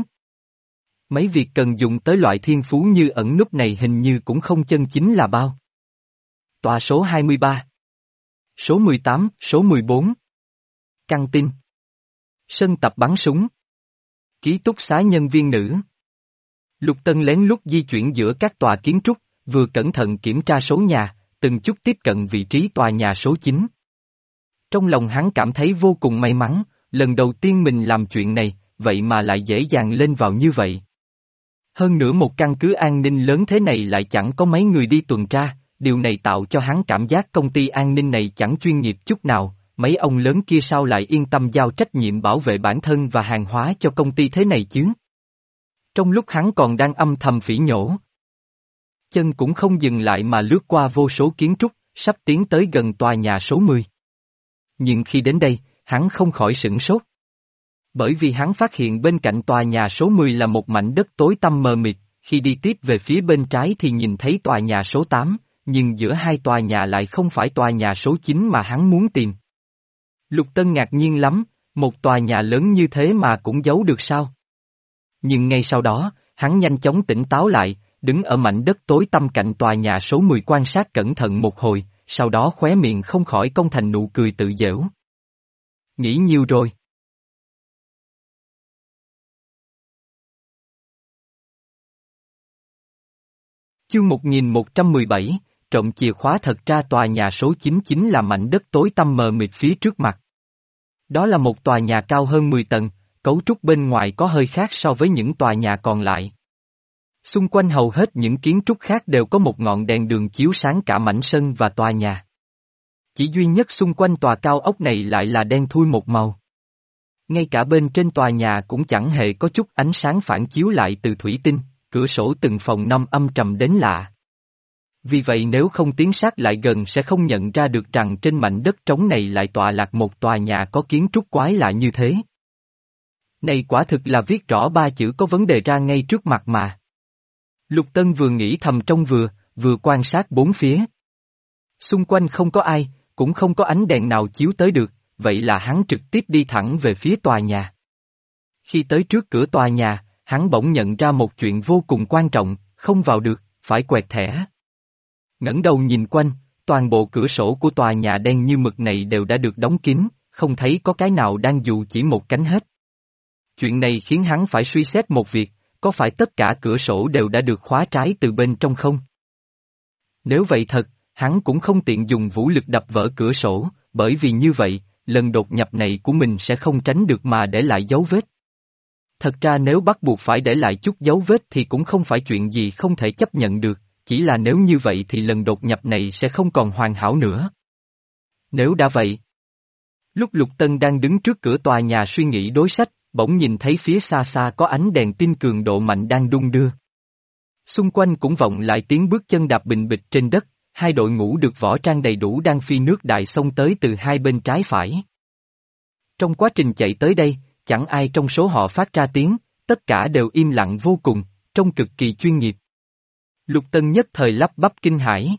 [SPEAKER 1] Mấy việc cần dùng tới loại thiên phú như ẩn núp này hình như cũng không chân chính là bao. Tòa số hai mươi ba. Số mười tám, số mười bốn. Căng tin. Sân tập bắn súng. Ký túc xá nhân viên nữ. Lục Tân lén lút di chuyển giữa các tòa kiến trúc, vừa cẩn thận kiểm tra số nhà, từng chút tiếp cận vị trí tòa nhà số chín. Trong lòng hắn cảm thấy vô cùng may mắn, lần đầu tiên mình làm chuyện này, vậy mà lại dễ dàng lên vào như vậy. Hơn nữa một căn cứ an ninh lớn thế này lại chẳng có mấy người đi tuần tra, điều này tạo cho hắn cảm giác công ty an ninh này chẳng chuyên nghiệp chút nào, mấy ông lớn kia sao lại yên tâm giao trách nhiệm bảo vệ bản thân và hàng hóa cho công ty thế này chứ? Trong lúc hắn còn đang âm thầm phỉ nhổ, chân cũng không dừng lại mà lướt qua vô số kiến trúc, sắp tiến tới gần tòa nhà số mười. Nhưng khi đến đây, hắn không khỏi sửng sốt. Bởi vì hắn phát hiện bên cạnh tòa nhà số mười là một mảnh đất tối tăm mờ mịt, khi đi tiếp về phía bên trái thì nhìn thấy tòa nhà số tám, nhưng giữa hai tòa nhà lại không phải tòa nhà số chín mà hắn muốn tìm. Lục Tân ngạc nhiên lắm, một tòa nhà lớn như thế mà cũng giấu được sao? Nhưng ngay sau đó, hắn nhanh chóng tỉnh táo lại, đứng ở mảnh đất tối tăm cạnh tòa nhà số mười quan sát cẩn thận một hồi, sau đó khóe miệng không khỏi cong thành nụ cười tự giễu. Nghĩ nhiều rồi. Chương một nghìn một trăm mười bảy, trộm chìa khóa. Thật ra tòa nhà số chín chính là mảnh đất tối tăm mờ mịt phía trước mặt. Đó là một tòa nhà cao hơn mười tầng, cấu trúc bên ngoài có hơi khác so với những tòa nhà còn lại. Xung quanh hầu hết những kiến trúc khác đều có một ngọn đèn đường chiếu sáng cả mảnh sân và tòa nhà. Chỉ duy nhất xung quanh tòa cao ốc này lại là đen thui một màu. Ngay cả bên trên tòa nhà cũng chẳng hề có chút ánh sáng phản chiếu lại từ thủy tinh, cửa sổ từng phòng năm âm trầm đến lạ. Vì vậy nếu không tiến sát lại gần sẽ không nhận ra được rằng trên mảnh đất trống này lại tọa lạc một tòa nhà có kiến trúc quái lạ như thế. Này quả thực là viết rõ ba chữ có vấn đề ra ngay trước mặt mà. Lục Tân vừa nghĩ thầm trong vừa, vừa quan sát bốn phía. Xung quanh không có ai, cũng không có ánh đèn nào chiếu tới được, vậy là hắn trực tiếp đi thẳng về phía tòa nhà. Khi tới trước cửa tòa nhà, hắn bỗng nhận ra một chuyện vô cùng quan trọng, không vào được, phải quẹt thẻ. Ngẩng đầu nhìn quanh, toàn bộ cửa sổ của tòa nhà đen như mực này đều đã được đóng kín, không thấy có cái nào đang dù chỉ một cánh hết. Chuyện này khiến hắn phải suy xét một việc, có phải tất cả cửa sổ đều đã được khóa trái từ bên trong không? Nếu vậy thật, hắn cũng không tiện dùng vũ lực đập vỡ cửa sổ, bởi vì như vậy, lần đột nhập này của mình sẽ không tránh được mà để lại dấu vết. Thật ra nếu bắt buộc phải để lại chút dấu vết thì cũng không phải chuyện gì không thể chấp nhận được, chỉ là nếu như vậy thì lần đột nhập này sẽ không còn hoàn hảo nữa. Nếu đã vậy. Lúc Lục Tân đang đứng trước cửa tòa nhà suy nghĩ đối sách, bỗng nhìn thấy phía xa xa có ánh đèn tin cường độ mạnh đang đung đưa. Xung quanh cũng vọng lại tiếng bước chân đạp bình bịch trên đất, hai đội ngũ được võ trang đầy đủ đang phi nước đại xông tới từ hai bên trái phải. Trong quá trình chạy tới đây, chẳng ai trong số họ phát ra tiếng, tất cả đều im lặng vô cùng, trông cực kỳ chuyên nghiệp. Lục Tân nhất thời lắp bắp kinh hãi.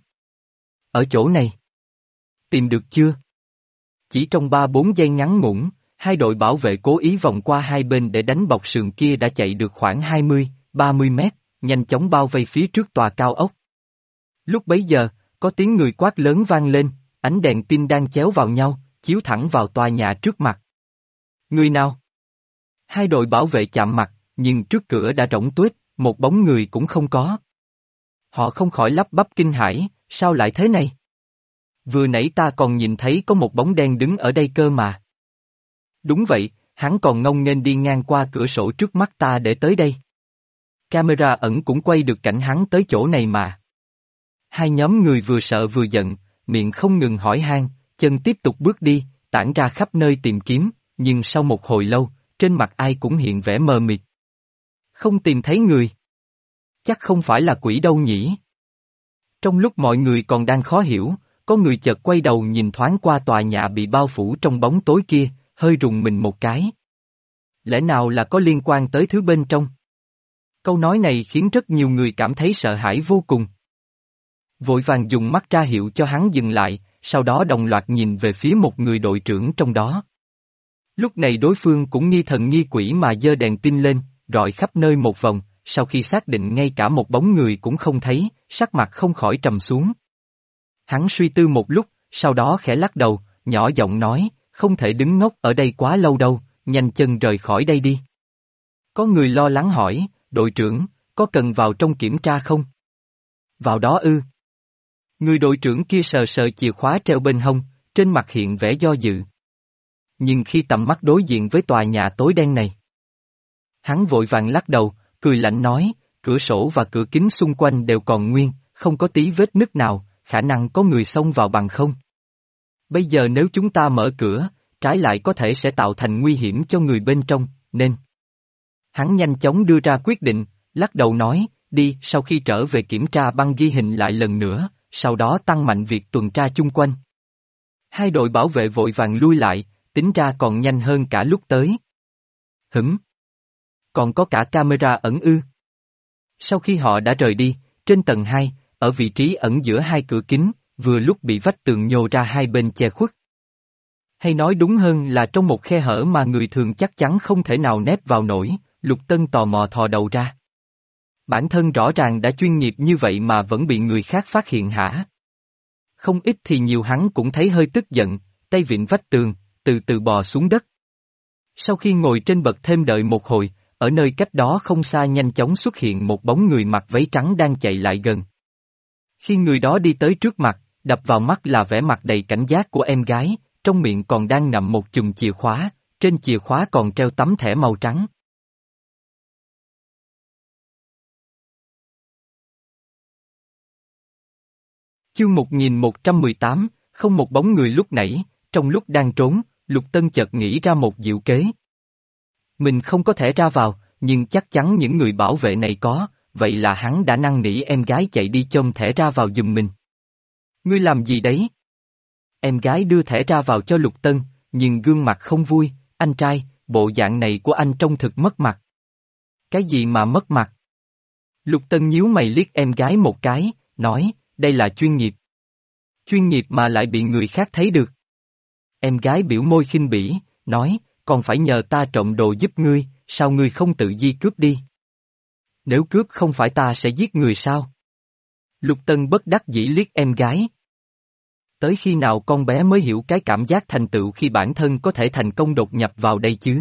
[SPEAKER 1] Ở chỗ này. Tìm được chưa? Chỉ trong ba bốn giây ngắn ngủn, hai đội bảo vệ cố ý vòng qua hai bên để đánh bọc sườn kia đã chạy được khoảng hai mươi, ba mươi mét, nhanh chóng bao vây phía trước tòa cao ốc. Lúc bấy giờ, có tiếng người quát lớn vang lên, ánh đèn pin đang chéo vào nhau, chiếu thẳng vào tòa nhà trước mặt. Người nào? Hai đội bảo vệ chạm mặt, nhưng trước cửa đã rỗng tuếch, một bóng người cũng không có. Họ không khỏi lắp bắp kinh hãi, sao lại thế này? Vừa nãy ta còn nhìn thấy có một bóng đen đứng ở đây cơ mà. Đúng vậy, hắn còn ngông nghênh đi ngang qua cửa sổ trước mắt ta để tới đây. Camera ẩn cũng quay được cảnh hắn tới chỗ này mà. Hai nhóm người vừa sợ vừa giận, miệng không ngừng hỏi han, chân tiếp tục bước đi, tản ra khắp nơi tìm kiếm, nhưng sau một hồi lâu, trên mặt ai cũng hiện vẻ mờ mịt. Không tìm thấy người. Chắc không phải là quỷ đâu nhỉ? Trong lúc mọi người còn đang khó hiểu, có người chợt quay đầu nhìn thoáng qua tòa nhà bị bao phủ trong bóng tối kia, hơi rùng mình một cái. Lẽ nào là có liên quan tới thứ bên trong? Câu nói này khiến rất nhiều người cảm thấy sợ hãi vô cùng. Vội vàng dùng mắt ra hiệu cho hắn dừng lại, sau đó đồng loạt nhìn về phía một người đội trưởng trong đó. Lúc này đối phương cũng nghi thần nghi quỷ mà giơ đèn pin lên, rọi khắp nơi một vòng, sau khi xác định ngay cả một bóng người cũng không thấy, sắc mặt không khỏi trầm xuống. Hắn suy tư một lúc, sau đó khẽ lắc đầu, nhỏ giọng nói, không thể đứng ngốc ở đây quá lâu đâu, nhanh chân rời khỏi đây đi. Có người lo lắng hỏi, đội trưởng, có cần vào trong kiểm tra không? Vào đó ư? Người đội trưởng kia sờ sờ chìa khóa treo bên hông, trên mặt hiện vẻ do dự. Nhưng khi tầm mắt đối diện với tòa nhà tối đen này, hắn vội vàng lắc đầu, cười lạnh nói, cửa sổ và cửa kính xung quanh đều còn nguyên, không có tí vết nứt nào, khả năng có người xông vào bằng không. Bây giờ nếu chúng ta mở cửa, trái lại có thể sẽ tạo thành nguy hiểm cho người bên trong, nên. Hắn nhanh chóng đưa ra quyết định, lắc đầu nói, đi, sau khi trở về kiểm tra băng ghi hình lại lần nữa, sau đó tăng mạnh việc tuần tra chung quanh. Hai đội bảo vệ vội vàng lui lại, tính ra còn nhanh hơn cả lúc tới. Hửm? Còn có cả camera ẩn ư? Sau khi họ đã rời đi, trên tầng hai, ở vị trí ẩn giữa hai cửa kính, vừa lúc bị vách tường nhô ra hai bên che khuất. Hay nói đúng hơn là trong một khe hở mà người thường chắc chắn không thể nào nép vào nổi, Lục Tân tò mò thò đầu ra. Bản thân rõ ràng đã chuyên nghiệp như vậy mà vẫn bị người khác phát hiện hả? Không ít thì nhiều hắn cũng thấy hơi tức giận, tay vịn vách tường, từ từ bò xuống đất. Sau khi ngồi trên bậc thêm đợi một hồi, ở nơi cách đó không xa nhanh chóng xuất hiện một bóng người mặc váy trắng đang chạy lại gần. Khi người đó đi tới trước mặt, đập vào mắt là vẻ mặt đầy cảnh giác của em gái, trong miệng còn đang ngậm một chùm chìa khóa, trên chìa khóa còn treo tấm thẻ màu trắng. Chương một nghìn một trăm mười tám, không một bóng người lúc nãy, trong lúc đang trốn, Lục Tân chợt nghĩ ra một diệu kế. Mình không có thể ra vào, nhưng chắc chắn những người bảo vệ này có, vậy là hắn đã năn nỉ em gái chạy đi chôm thẻ ra vào giùm mình. Ngươi làm gì đấy? Em gái đưa thẻ ra vào cho Lục Tân, nhưng gương mặt không vui, anh trai, bộ dạng này của anh trông thực mất mặt. Cái gì mà mất mặt? Lục Tân nhíu mày liếc em gái một cái, nói, đây là chuyên nghiệp. Chuyên nghiệp mà lại bị người khác thấy được. Em gái biểu môi khinh bỉ, nói, còn phải nhờ ta trộm đồ giúp ngươi, sao ngươi không tự di cướp đi? Nếu cướp không phải ta sẽ giết người sao? Lục Tân bất đắc dĩ liếc em gái. Tới khi nào con bé mới hiểu cái cảm giác thành tựu khi bản thân có thể thành công đột nhập vào đây chứ?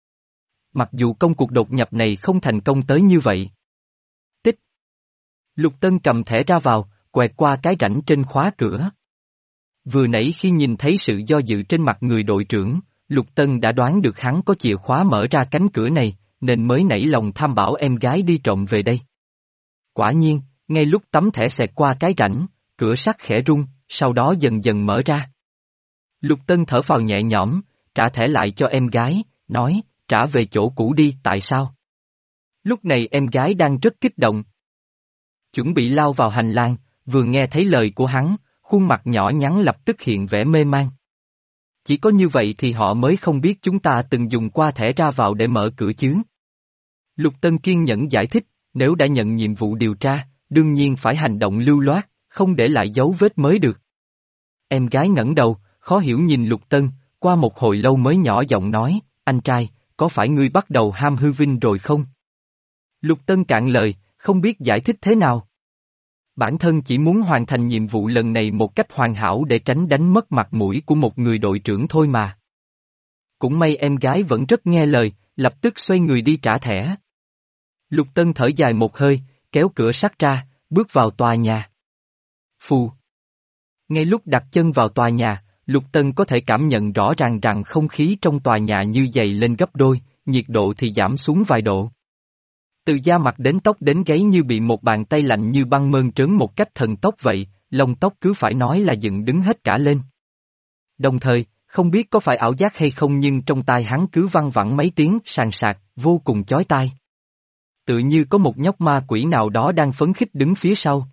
[SPEAKER 1] Mặc dù công cuộc đột nhập này không thành công tới như vậy. Tích. Lục Tân cầm thẻ ra vào, quẹt qua cái rãnh trên khóa cửa. Vừa nãy khi nhìn thấy sự do dự trên mặt người đội trưởng, Lục Tân đã đoán được hắn có chìa khóa mở ra cánh cửa này, nên mới nảy lòng tham bảo em gái đi trộm về đây. Quả nhiên, ngay lúc tấm thẻ xẹt qua cái rãnh, cửa sắt khẽ rung, sau đó dần dần mở ra. Lục Tân thở phào nhẹ nhõm, trả thẻ lại cho em gái, nói, trả về chỗ cũ đi, tại sao? Lúc này em gái đang rất kích động. Chuẩn bị lao vào hành lang, vừa nghe thấy lời của hắn, khuôn mặt nhỏ nhắn lập tức hiện vẻ mê man. Chỉ có như vậy thì họ mới không biết chúng ta từng dùng qua thẻ ra vào để mở cửa chứ. Lục Tân kiên nhẫn giải thích, nếu đã nhận nhiệm vụ điều tra, đương nhiên phải hành động lưu loát, không để lại dấu vết mới được. Em gái ngẩng đầu, khó hiểu nhìn Lục Tân, qua một hồi lâu mới nhỏ giọng nói, anh trai, có phải ngươi bắt đầu ham hư vinh rồi không? Lục Tân cạn lời, không biết giải thích thế nào. Bản thân chỉ muốn hoàn thành nhiệm vụ lần này một cách hoàn hảo để tránh đánh mất mặt mũi của một người đội trưởng thôi mà. Cũng may em gái vẫn rất nghe lời, lập tức xoay người đi trả thẻ. Lục Tân thở dài một hơi, kéo cửa sắt ra, bước vào tòa nhà. Phù. Ngay lúc đặt chân vào tòa nhà, Lục Tân có thể cảm nhận rõ ràng rằng không khí trong tòa nhà như dày lên gấp đôi, nhiệt độ thì giảm xuống vài độ. Từ da mặt đến tóc đến gáy như bị một bàn tay lạnh như băng mơn trớn một cách thần tốc vậy, lông tóc cứ phải nói là dựng đứng hết cả lên. Đồng thời, không biết có phải ảo giác hay không nhưng trong tai hắn cứ văng vẳng mấy tiếng sàn sạc, vô cùng chói tai. Tự như có một nhóc ma quỷ nào đó đang phấn khích đứng phía sau.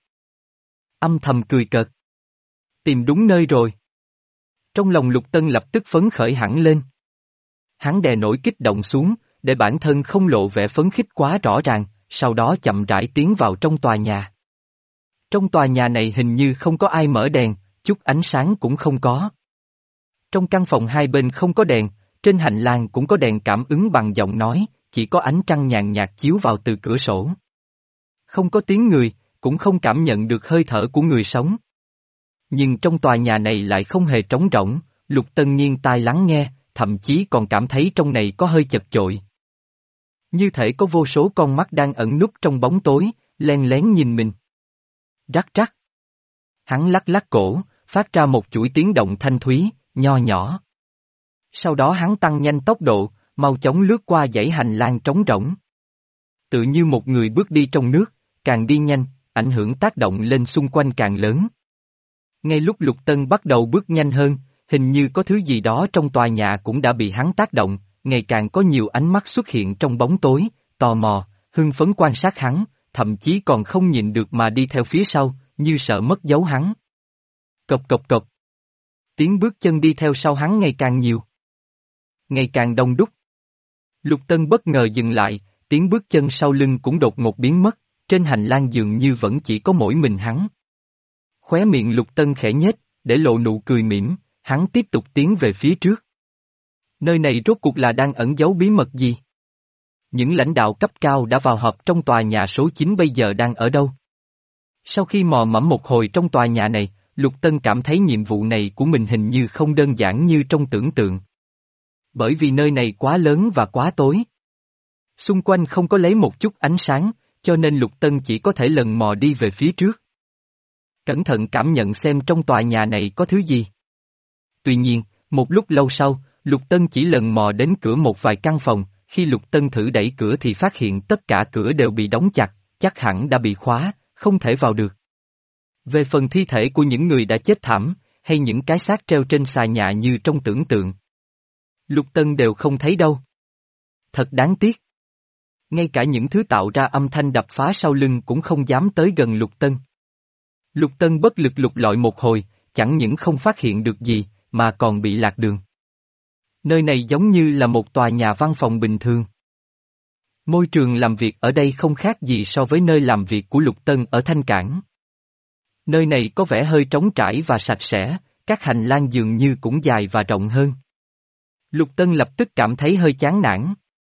[SPEAKER 1] Âm thầm cười cợt. Tìm đúng nơi rồi. Trong lòng Lục Tân lập tức phấn khởi hẳn lên. Hắn đè nổi kích động xuống, để bản thân không lộ vẻ phấn khích quá rõ ràng, sau đó chậm rãi tiến vào trong tòa nhà. Trong tòa nhà này hình như không có ai mở đèn, chút ánh sáng cũng không có. Trong căn phòng hai bên không có đèn, trên hành lang cũng có đèn cảm ứng bằng giọng nói, chỉ có ánh trăng nhàn nhạt chiếu vào từ cửa sổ. Không có tiếng người, cũng không cảm nhận được hơi thở của người sống. Nhưng trong tòa nhà này lại không hề trống rỗng, Lục Tân nghiêng tai lắng nghe, thậm chí còn cảm thấy trong này có hơi chật chội. Như thể có vô số con mắt đang ẩn núp trong bóng tối, len lén nhìn mình. Rắc rắc. Hắn lắc lắc cổ, phát ra một chuỗi tiếng động thanh thúy, nho nhỏ. Sau đó hắn tăng nhanh tốc độ, mau chóng lướt qua dãy hành lang trống rỗng. Tự như một người bước đi trong nước, càng đi nhanh, ảnh hưởng tác động lên xung quanh càng lớn. Ngay lúc Lục Tân bắt đầu bước nhanh hơn, hình như có thứ gì đó trong tòa nhà cũng đã bị hắn tác động, ngày càng có nhiều ánh mắt xuất hiện trong bóng tối, tò mò, hưng phấn quan sát hắn, thậm chí còn không nhìn được mà đi theo phía sau, như sợ mất dấu hắn. Cộc cộc cộc. Tiếng bước chân đi theo sau hắn ngày càng nhiều. Ngày càng đông đúc. Lục Tân bất ngờ dừng lại, tiếng bước chân sau lưng cũng đột ngột biến mất, trên hành lang dường như vẫn chỉ có mỗi mình hắn. Khóe miệng Lục Tân khẽ nhếch, để lộ nụ cười mỉm, hắn tiếp tục tiến về phía trước. Nơi này rốt cuộc là đang ẩn giấu bí mật gì? Những lãnh đạo cấp cao đã vào họp trong tòa nhà số chín bây giờ đang ở đâu? Sau khi mò mẫm một hồi trong tòa nhà này, Lục Tân cảm thấy nhiệm vụ này của mình hình như không đơn giản như trong tưởng tượng. Bởi vì nơi này quá lớn và quá tối. Xung quanh không có lấy một chút ánh sáng, cho nên Lục Tân chỉ có thể lần mò đi về phía trước. Cẩn thận cảm nhận xem trong tòa nhà này có thứ gì. Tuy nhiên, một lúc lâu sau, Lục Tân chỉ lần mò đến cửa một vài căn phòng, khi Lục Tân thử đẩy cửa thì phát hiện tất cả cửa đều bị đóng chặt, chắc hẳn đã bị khóa, không thể vào được. Về phần thi thể của những người đã chết thảm, hay những cái xác treo trên xà nhà như trong tưởng tượng, Lục Tân đều không thấy đâu. Thật đáng tiếc. Ngay cả những thứ tạo ra âm thanh đập phá sau lưng cũng không dám tới gần Lục Tân. Lục Tân bất lực lục lọi một hồi, chẳng những không phát hiện được gì, mà còn bị lạc đường. Nơi này giống như là một tòa nhà văn phòng bình thường. Môi trường làm việc ở đây không khác gì so với nơi làm việc của Lục Tân ở Thanh Cảng. Nơi này có vẻ hơi trống trải và sạch sẽ, các hành lang dường như cũng dài và rộng hơn. Lục Tân lập tức cảm thấy hơi chán nản.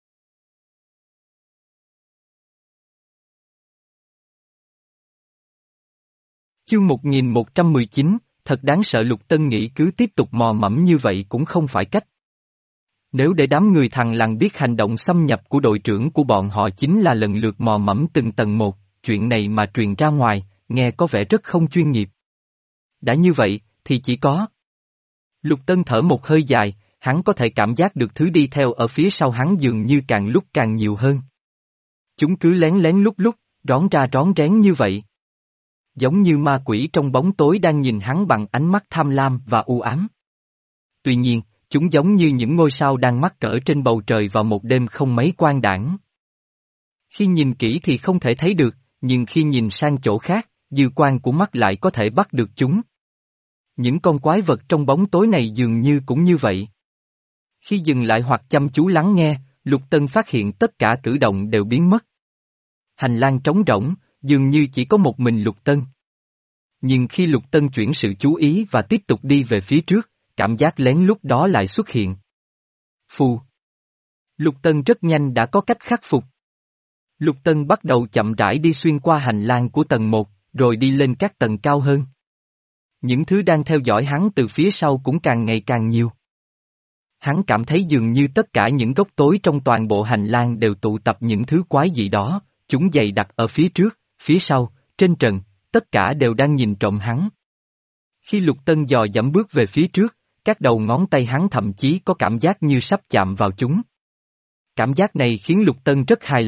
[SPEAKER 1] Chương một nghìn một trăm mười chín, thật đáng sợ. Lục Tân nghĩ cứ tiếp tục mò mẫm như vậy cũng không phải cách. Nếu để đám người thằng lằn biết hành động xâm nhập của đội trưởng của bọn họ chính là lần lượt mò mẫm từng tầng một, chuyện này mà truyền ra ngoài, nghe có vẻ rất không chuyên nghiệp. Đã như vậy, thì chỉ có. Lục Tân thở một hơi dài, hắn có thể cảm giác được thứ đi theo ở phía sau hắn dường như càng lúc càng nhiều hơn. Chúng cứ lén lén lúc lúc, rón ra rón rén như vậy. Giống như ma quỷ trong bóng tối đang nhìn hắn bằng ánh mắt tham lam và u ám. Tuy nhiên, chúng giống như những ngôi sao đang mắc cỡ trên bầu trời vào một đêm không mấy quang đãng. Khi nhìn kỹ thì không thể thấy được, nhưng khi nhìn sang chỗ khác, dư quang của mắt lại có thể bắt được chúng. Những con quái vật trong bóng tối này dường như cũng như vậy. Khi dừng lại hoặc chăm chú lắng nghe, Lục Tân phát hiện tất cả cử động đều biến mất. Hành lang trống rỗng, dường như chỉ có một mình Lục Tân. Nhưng khi Lục Tân chuyển sự chú ý và tiếp tục đi về phía trước, cảm giác lén lút đó lại xuất hiện. Phù. Lục Tân rất nhanh đã có cách khắc phục. Lục Tân bắt đầu chậm rãi đi xuyên qua hành lang của tầng một, rồi đi lên các tầng cao hơn. Những thứ đang theo dõi hắn từ phía sau cũng càng ngày càng nhiều. Hắn cảm thấy dường như tất cả những góc tối trong toàn bộ hành lang đều tụ tập những thứ quái dị đó, chúng dày đặc ở phía trước, phía sau, trên trần, tất cả đều đang nhìn trộm hắn. Khi Lục Tân dò dẫm bước về phía trước, các đầu ngón tay hắn thậm chí có cảm giác như sắp chạm vào chúng. Cảm giác này khiến Lục Tân rất hài lòng,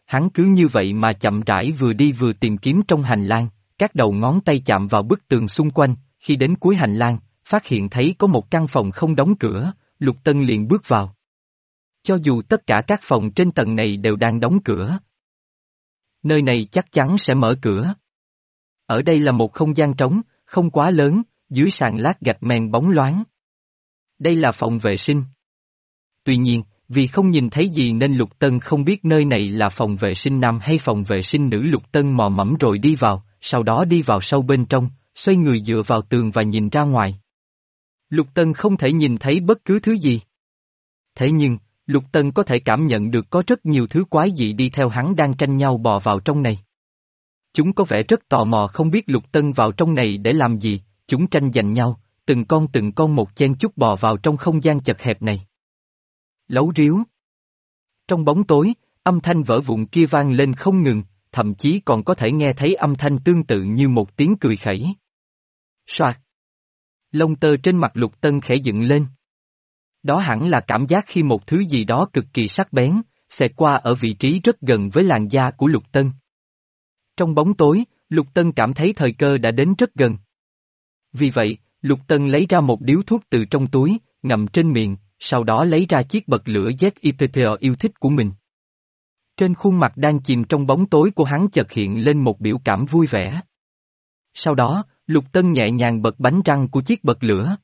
[SPEAKER 1] hắn cứ như vậy mà chậm rãi vừa đi vừa tìm kiếm trong hành lang, các đầu ngón tay chạm vào bức tường xung quanh, khi đến cuối hành lang, phát hiện thấy có một căn phòng không đóng cửa, Lục Tân liền bước vào. Cho dù tất cả các phòng trên tầng này đều đang đóng cửa, nơi này chắc chắn sẽ mở cửa. Ở đây là một không gian trống, không quá lớn, dưới sàn lát gạch men bóng loáng. Đây là phòng vệ sinh. Tuy nhiên, vì không nhìn thấy gì nên Lục Tân không biết nơi này là phòng vệ sinh nam hay phòng vệ sinh nữ. Lục Tân mò mẫm rồi đi vào, sau đó đi vào sâu bên trong, xoay người dựa vào tường và nhìn ra ngoài. Lục Tân không thể nhìn thấy bất cứ thứ gì. Thế nhưng, Lục Tân có thể cảm nhận được có rất nhiều thứ quái dị đi theo hắn đang tranh nhau bò vào trong này. Chúng có vẻ rất tò mò không biết Lục Tân vào trong này để làm gì, chúng tranh giành nhau, từng con từng con một chen chúc bò vào trong không gian chật hẹp này. Lấu ríu. Trong bóng tối, âm thanh vỡ vụn kia vang lên không ngừng, thậm chí còn có thể nghe thấy âm thanh tương tự như một tiếng cười khẩy. Soạt. Lông tơ trên mặt Lục Tân khẽ dựng lên. Đó hẳn là cảm giác khi một thứ gì đó cực kỳ sắc bén, xẹt qua ở vị trí rất gần với làn da của Lục Tân. Trong bóng tối, Lục Tân cảm thấy thời cơ đã đến rất gần. Vì vậy, Lục Tân lấy ra một điếu thuốc từ trong túi, ngậm trên miệng, sau đó lấy ra chiếc bật lửa Z I P P O yêu thích của mình. Trên khuôn mặt đang chìm trong bóng tối của hắn chợt hiện lên một biểu cảm vui vẻ. Sau đó, Lục Tân nhẹ nhàng bật bánh răng của chiếc bật lửa.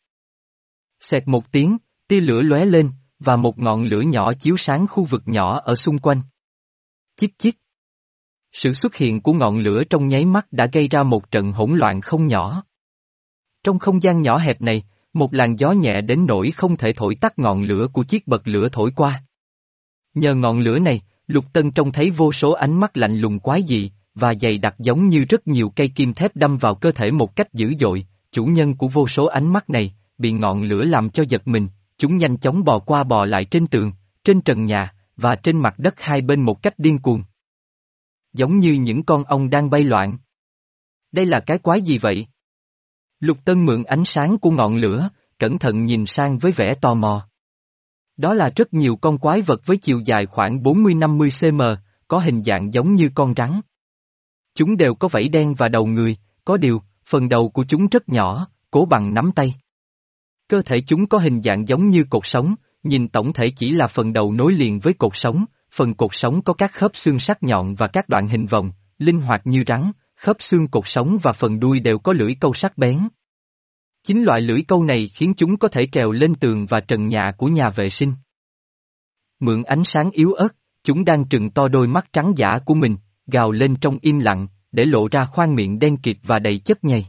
[SPEAKER 1] Xẹt một tiếng, tia lửa lóe lên, và một ngọn lửa nhỏ chiếu sáng khu vực nhỏ ở xung quanh. Chích chích. Sự xuất hiện của ngọn lửa trong nháy mắt đã gây ra một trận hỗn loạn không nhỏ. Trong không gian nhỏ hẹp này, một làn gió nhẹ đến nỗi không thể thổi tắt ngọn lửa của chiếc bật lửa thổi qua. Nhờ ngọn lửa này, Lục Tân trông thấy vô số ánh mắt lạnh lùng quái dị, và dày đặc giống như rất nhiều cây kim thép đâm vào cơ thể một cách dữ dội. Chủ nhân của vô số ánh mắt này, bị ngọn lửa làm cho giật mình, chúng nhanh chóng bò qua bò lại trên tường, trên trần nhà, và trên mặt đất hai bên một cách điên cuồng. Giống như những con ong đang bay loạn. Đây là cái quái gì vậy? Lục Tân mượn ánh sáng của ngọn lửa, cẩn thận nhìn sang với vẻ tò mò. Đó là rất nhiều con quái vật với chiều dài khoảng bốn mươi năm mươi xăng-ti-mét, có hình dạng giống như con rắn. Chúng đều có vảy đen và đầu người, có điều, phần đầu của chúng rất nhỏ, cố bằng nắm tay. Cơ thể chúng có hình dạng giống như cột sống, nhìn tổng thể chỉ là phần đầu nối liền với cột sống, phần cột sống có các khớp xương sắc nhọn và các đoạn hình vòng, linh hoạt như rắn, khớp xương cột sống và phần đuôi đều có lưỡi câu sắc bén. Chính loại lưỡi câu này khiến chúng có thể trèo lên tường và trần nhà của nhà vệ sinh. Mượn ánh sáng yếu ớt, chúng đang trừng to đôi mắt trắng dã của mình, gào lên trong im lặng, để lộ ra khoang miệng đen kịt và đầy chất nhầy.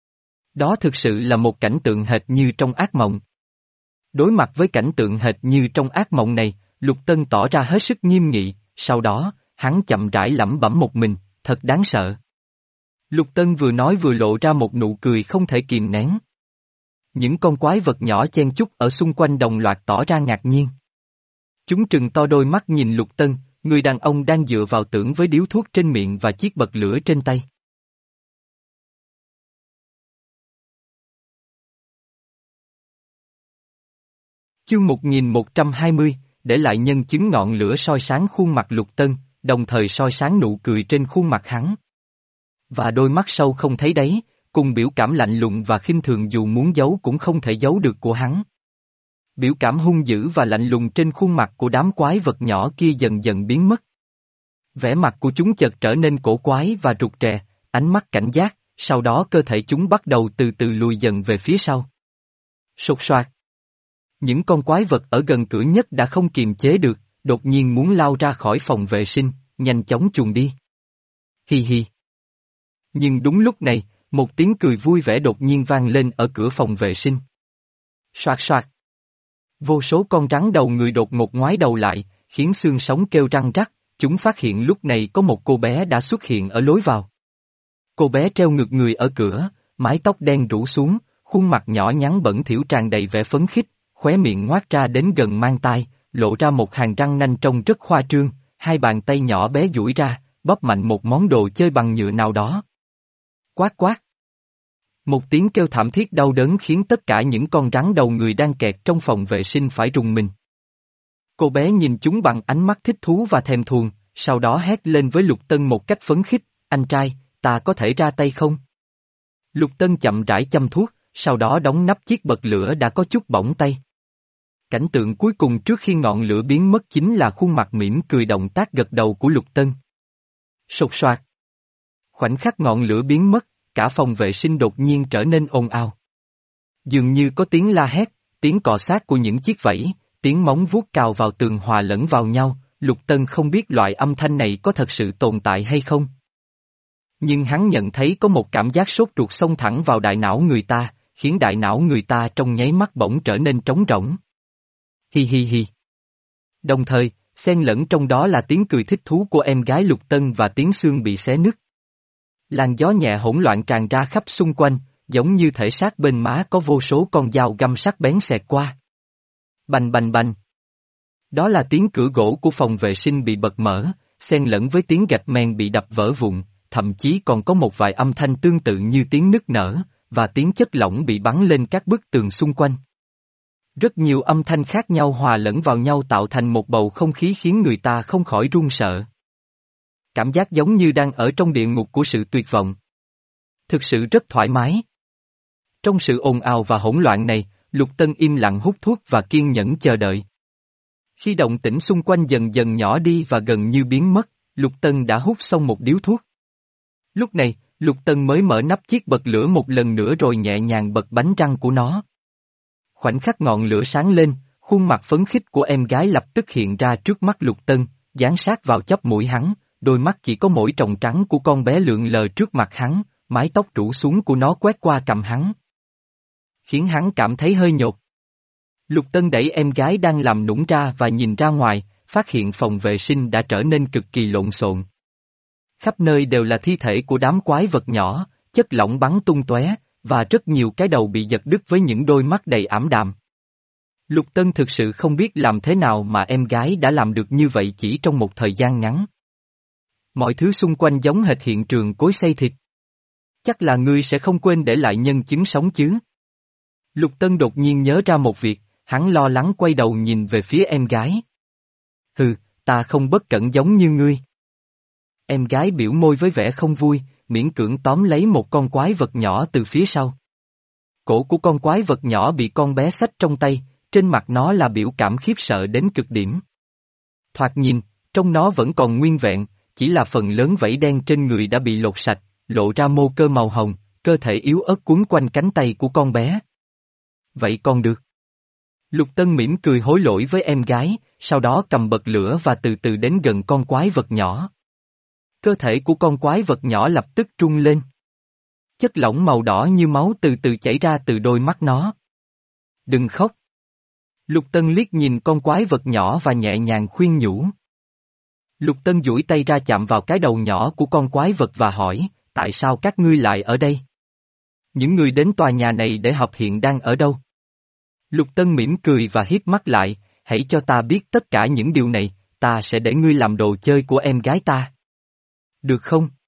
[SPEAKER 1] Đó thực sự là một cảnh tượng hệt như trong ác mộng. Đối mặt với cảnh tượng hệt như trong ác mộng này, Lục Tân tỏ ra hết sức nghiêm nghị, sau đó, hắn chậm rãi lẩm bẩm một mình, thật đáng sợ. Lục Tân vừa nói vừa lộ ra một nụ cười không thể kìm nén. Những con quái vật nhỏ chen chúc ở xung quanh đồng loạt tỏ ra ngạc nhiên. Chúng trừng to đôi mắt nhìn Lục Tân, người đàn ông đang dựa vào tường với điếu thuốc trên miệng và chiếc bật lửa trên tay. Chương một nghìn một trăm hai mươi, để lại nhân chứng. Ngọn lửa soi sáng khuôn mặt Lục Tân, đồng thời soi sáng nụ cười trên khuôn mặt hắn. Và đôi mắt sâu không thấy đáy, cùng biểu cảm lạnh lùng và khinh thường dù muốn giấu cũng không thể giấu được của hắn. Biểu cảm hung dữ và lạnh lùng trên khuôn mặt của đám quái vật nhỏ kia dần dần biến mất. Vẻ mặt của chúng chợt trở nên cổ quái và rụt rè, ánh mắt cảnh giác, sau đó cơ thể chúng bắt đầu từ từ lùi dần về phía sau. Sột soạt. Những con quái vật ở gần cửa nhất đã không kiềm chế được, đột nhiên muốn lao ra khỏi phòng vệ sinh, nhanh chóng chuồn đi. Hi hi. Nhưng đúng lúc này, một tiếng cười vui vẻ đột nhiên vang lên ở cửa phòng vệ sinh. Soạt soạt. Vô số con rắn đầu người đột ngột ngoái đầu lại, khiến xương sống kêu răng rắc, chúng phát hiện lúc này có một cô bé đã xuất hiện ở lối vào. Cô bé treo ngược người ở cửa, mái tóc đen rủ xuống, khuôn mặt nhỏ nhắn bẩn thỉu tràn đầy vẻ phấn khích, khóe miệng ngoác ra đến gần mang tai, lộ ra một hàng răng nanh trông rất khoa trương, hai bàn tay nhỏ bé duỗi ra, bóp mạnh một món đồ chơi bằng nhựa nào đó. Quát quát. Một tiếng kêu thảm thiết đau đớn khiến tất cả những con rắn đầu người đang kẹt trong phòng vệ sinh phải rùng mình. Cô bé nhìn chúng bằng ánh mắt thích thú và thèm thuồng, sau đó hét lên với Lục Tân một cách phấn khích, anh trai, ta có thể ra tay không? Lục Tân chậm rãi châm thuốc, sau đó đóng nắp chiếc bật lửa đã có chút bỏng tay. Cảnh tượng cuối cùng trước khi ngọn lửa biến mất chính là khuôn mặt mỉm cười động tác gật đầu của Lục Tân. Sột soạt. Khoảnh khắc ngọn lửa biến mất, cả phòng vệ sinh đột nhiên trở nên ồn ào. Dường như có tiếng la hét, tiếng cọ xát của những chiếc vẫy, tiếng móng vuốt cào vào tường hòa lẫn vào nhau, Lục Tân không biết loại âm thanh này có thật sự tồn tại hay không. Nhưng hắn nhận thấy có một cảm giác sốt ruột xông thẳng vào đại não người ta, khiến đại não người ta trong nháy mắt bỗng trở nên trống rỗng. Hi hi hi. Đồng thời, xen lẫn trong đó là tiếng cười thích thú của em gái Lục Tân và tiếng xương bị xé nứt. Làn gió nhẹ hỗn loạn tràn ra khắp xung quanh, giống như thể xác bên má có vô số con dao găm sắc bén xẹt qua. Bành bành bành. Đó là tiếng cửa gỗ của phòng vệ sinh bị bật mở, xen lẫn với tiếng gạch men bị đập vỡ vụn, thậm chí còn có một vài âm thanh tương tự như tiếng nức nở, và tiếng chất lỏng bị bắn lên các bức tường xung quanh. Rất nhiều âm thanh khác nhau hòa lẫn vào nhau tạo thành một bầu không khí khiến người ta không khỏi run sợ. Cảm giác giống như đang ở trong địa ngục của sự tuyệt vọng. Thực sự rất thoải mái. Trong sự ồn ào và hỗn loạn này, Lục Tân im lặng hút thuốc và kiên nhẫn chờ đợi. Khi động tĩnh xung quanh dần dần nhỏ đi và gần như biến mất, Lục Tân đã hút xong một điếu thuốc. Lúc này, Lục Tân mới mở nắp chiếc bật lửa một lần nữa rồi nhẹ nhàng bật bánh răng của nó. Khoảnh khắc ngọn lửa sáng lên, khuôn mặt phấn khích của em gái lập tức hiện ra trước mắt Lục Tân, dán sát vào chóp mũi hắn, đôi mắt chỉ có mỗi tròng trắng của con bé lượn lờ trước mặt hắn, mái tóc rủ xuống của nó quét qua cằm hắn. Khiến hắn cảm thấy hơi nhột. Lục Tân đẩy em gái đang làm nũng ra và nhìn ra ngoài, phát hiện phòng vệ sinh đã trở nên cực kỳ lộn xộn. Khắp nơi đều là thi thể của đám quái vật nhỏ, chất lỏng bắn tung tóe, và rất nhiều cái đầu bị giật đứt với những đôi mắt đầy ảm đạm. Lục Tân thực sự không biết làm thế nào mà em gái đã làm được như vậy chỉ trong một thời gian ngắn. Mọi thứ xung quanh giống hệt hiện trường cối xay thịt. Chắc là ngươi sẽ không quên để lại nhân chứng sống chứ? Lục Tân đột nhiên nhớ ra một việc, hắn lo lắng quay đầu nhìn về phía em gái. Hừ, ta không bất cẩn giống như ngươi. Em gái biểu môi với vẻ không vui, miễn cưỡng tóm lấy một con quái vật nhỏ từ phía sau. Cổ của con quái vật nhỏ bị con bé xách trong tay, trên mặt nó là biểu cảm khiếp sợ đến cực điểm. Thoạt nhìn, trong nó vẫn còn nguyên vẹn, chỉ là phần lớn vảy đen trên người đã bị lột sạch, lộ ra mô cơ màu hồng, cơ thể yếu ớt quấn quanh cánh tay của con bé. Vậy còn được. Lục Tân mỉm cười hối lỗi với em gái, sau đó cầm bật lửa và từ từ đến gần con quái vật nhỏ. Cơ thể của con quái vật nhỏ lập tức trung lên. Chất lỏng màu đỏ như máu từ từ chảy ra từ đôi mắt nó. Đừng khóc. Lục Tân liếc nhìn con quái vật nhỏ và nhẹ nhàng khuyên nhủ. Lục Tân duỗi tay ra chạm vào cái đầu nhỏ của con quái vật và hỏi, tại sao các ngươi lại ở đây? Những người đến tòa nhà này để họp hiện đang ở đâu? Lục Tân mỉm cười và hiếp mắt lại, hãy cho ta biết tất cả những điều này, ta sẽ để ngươi làm đồ chơi của em gái ta. Được không?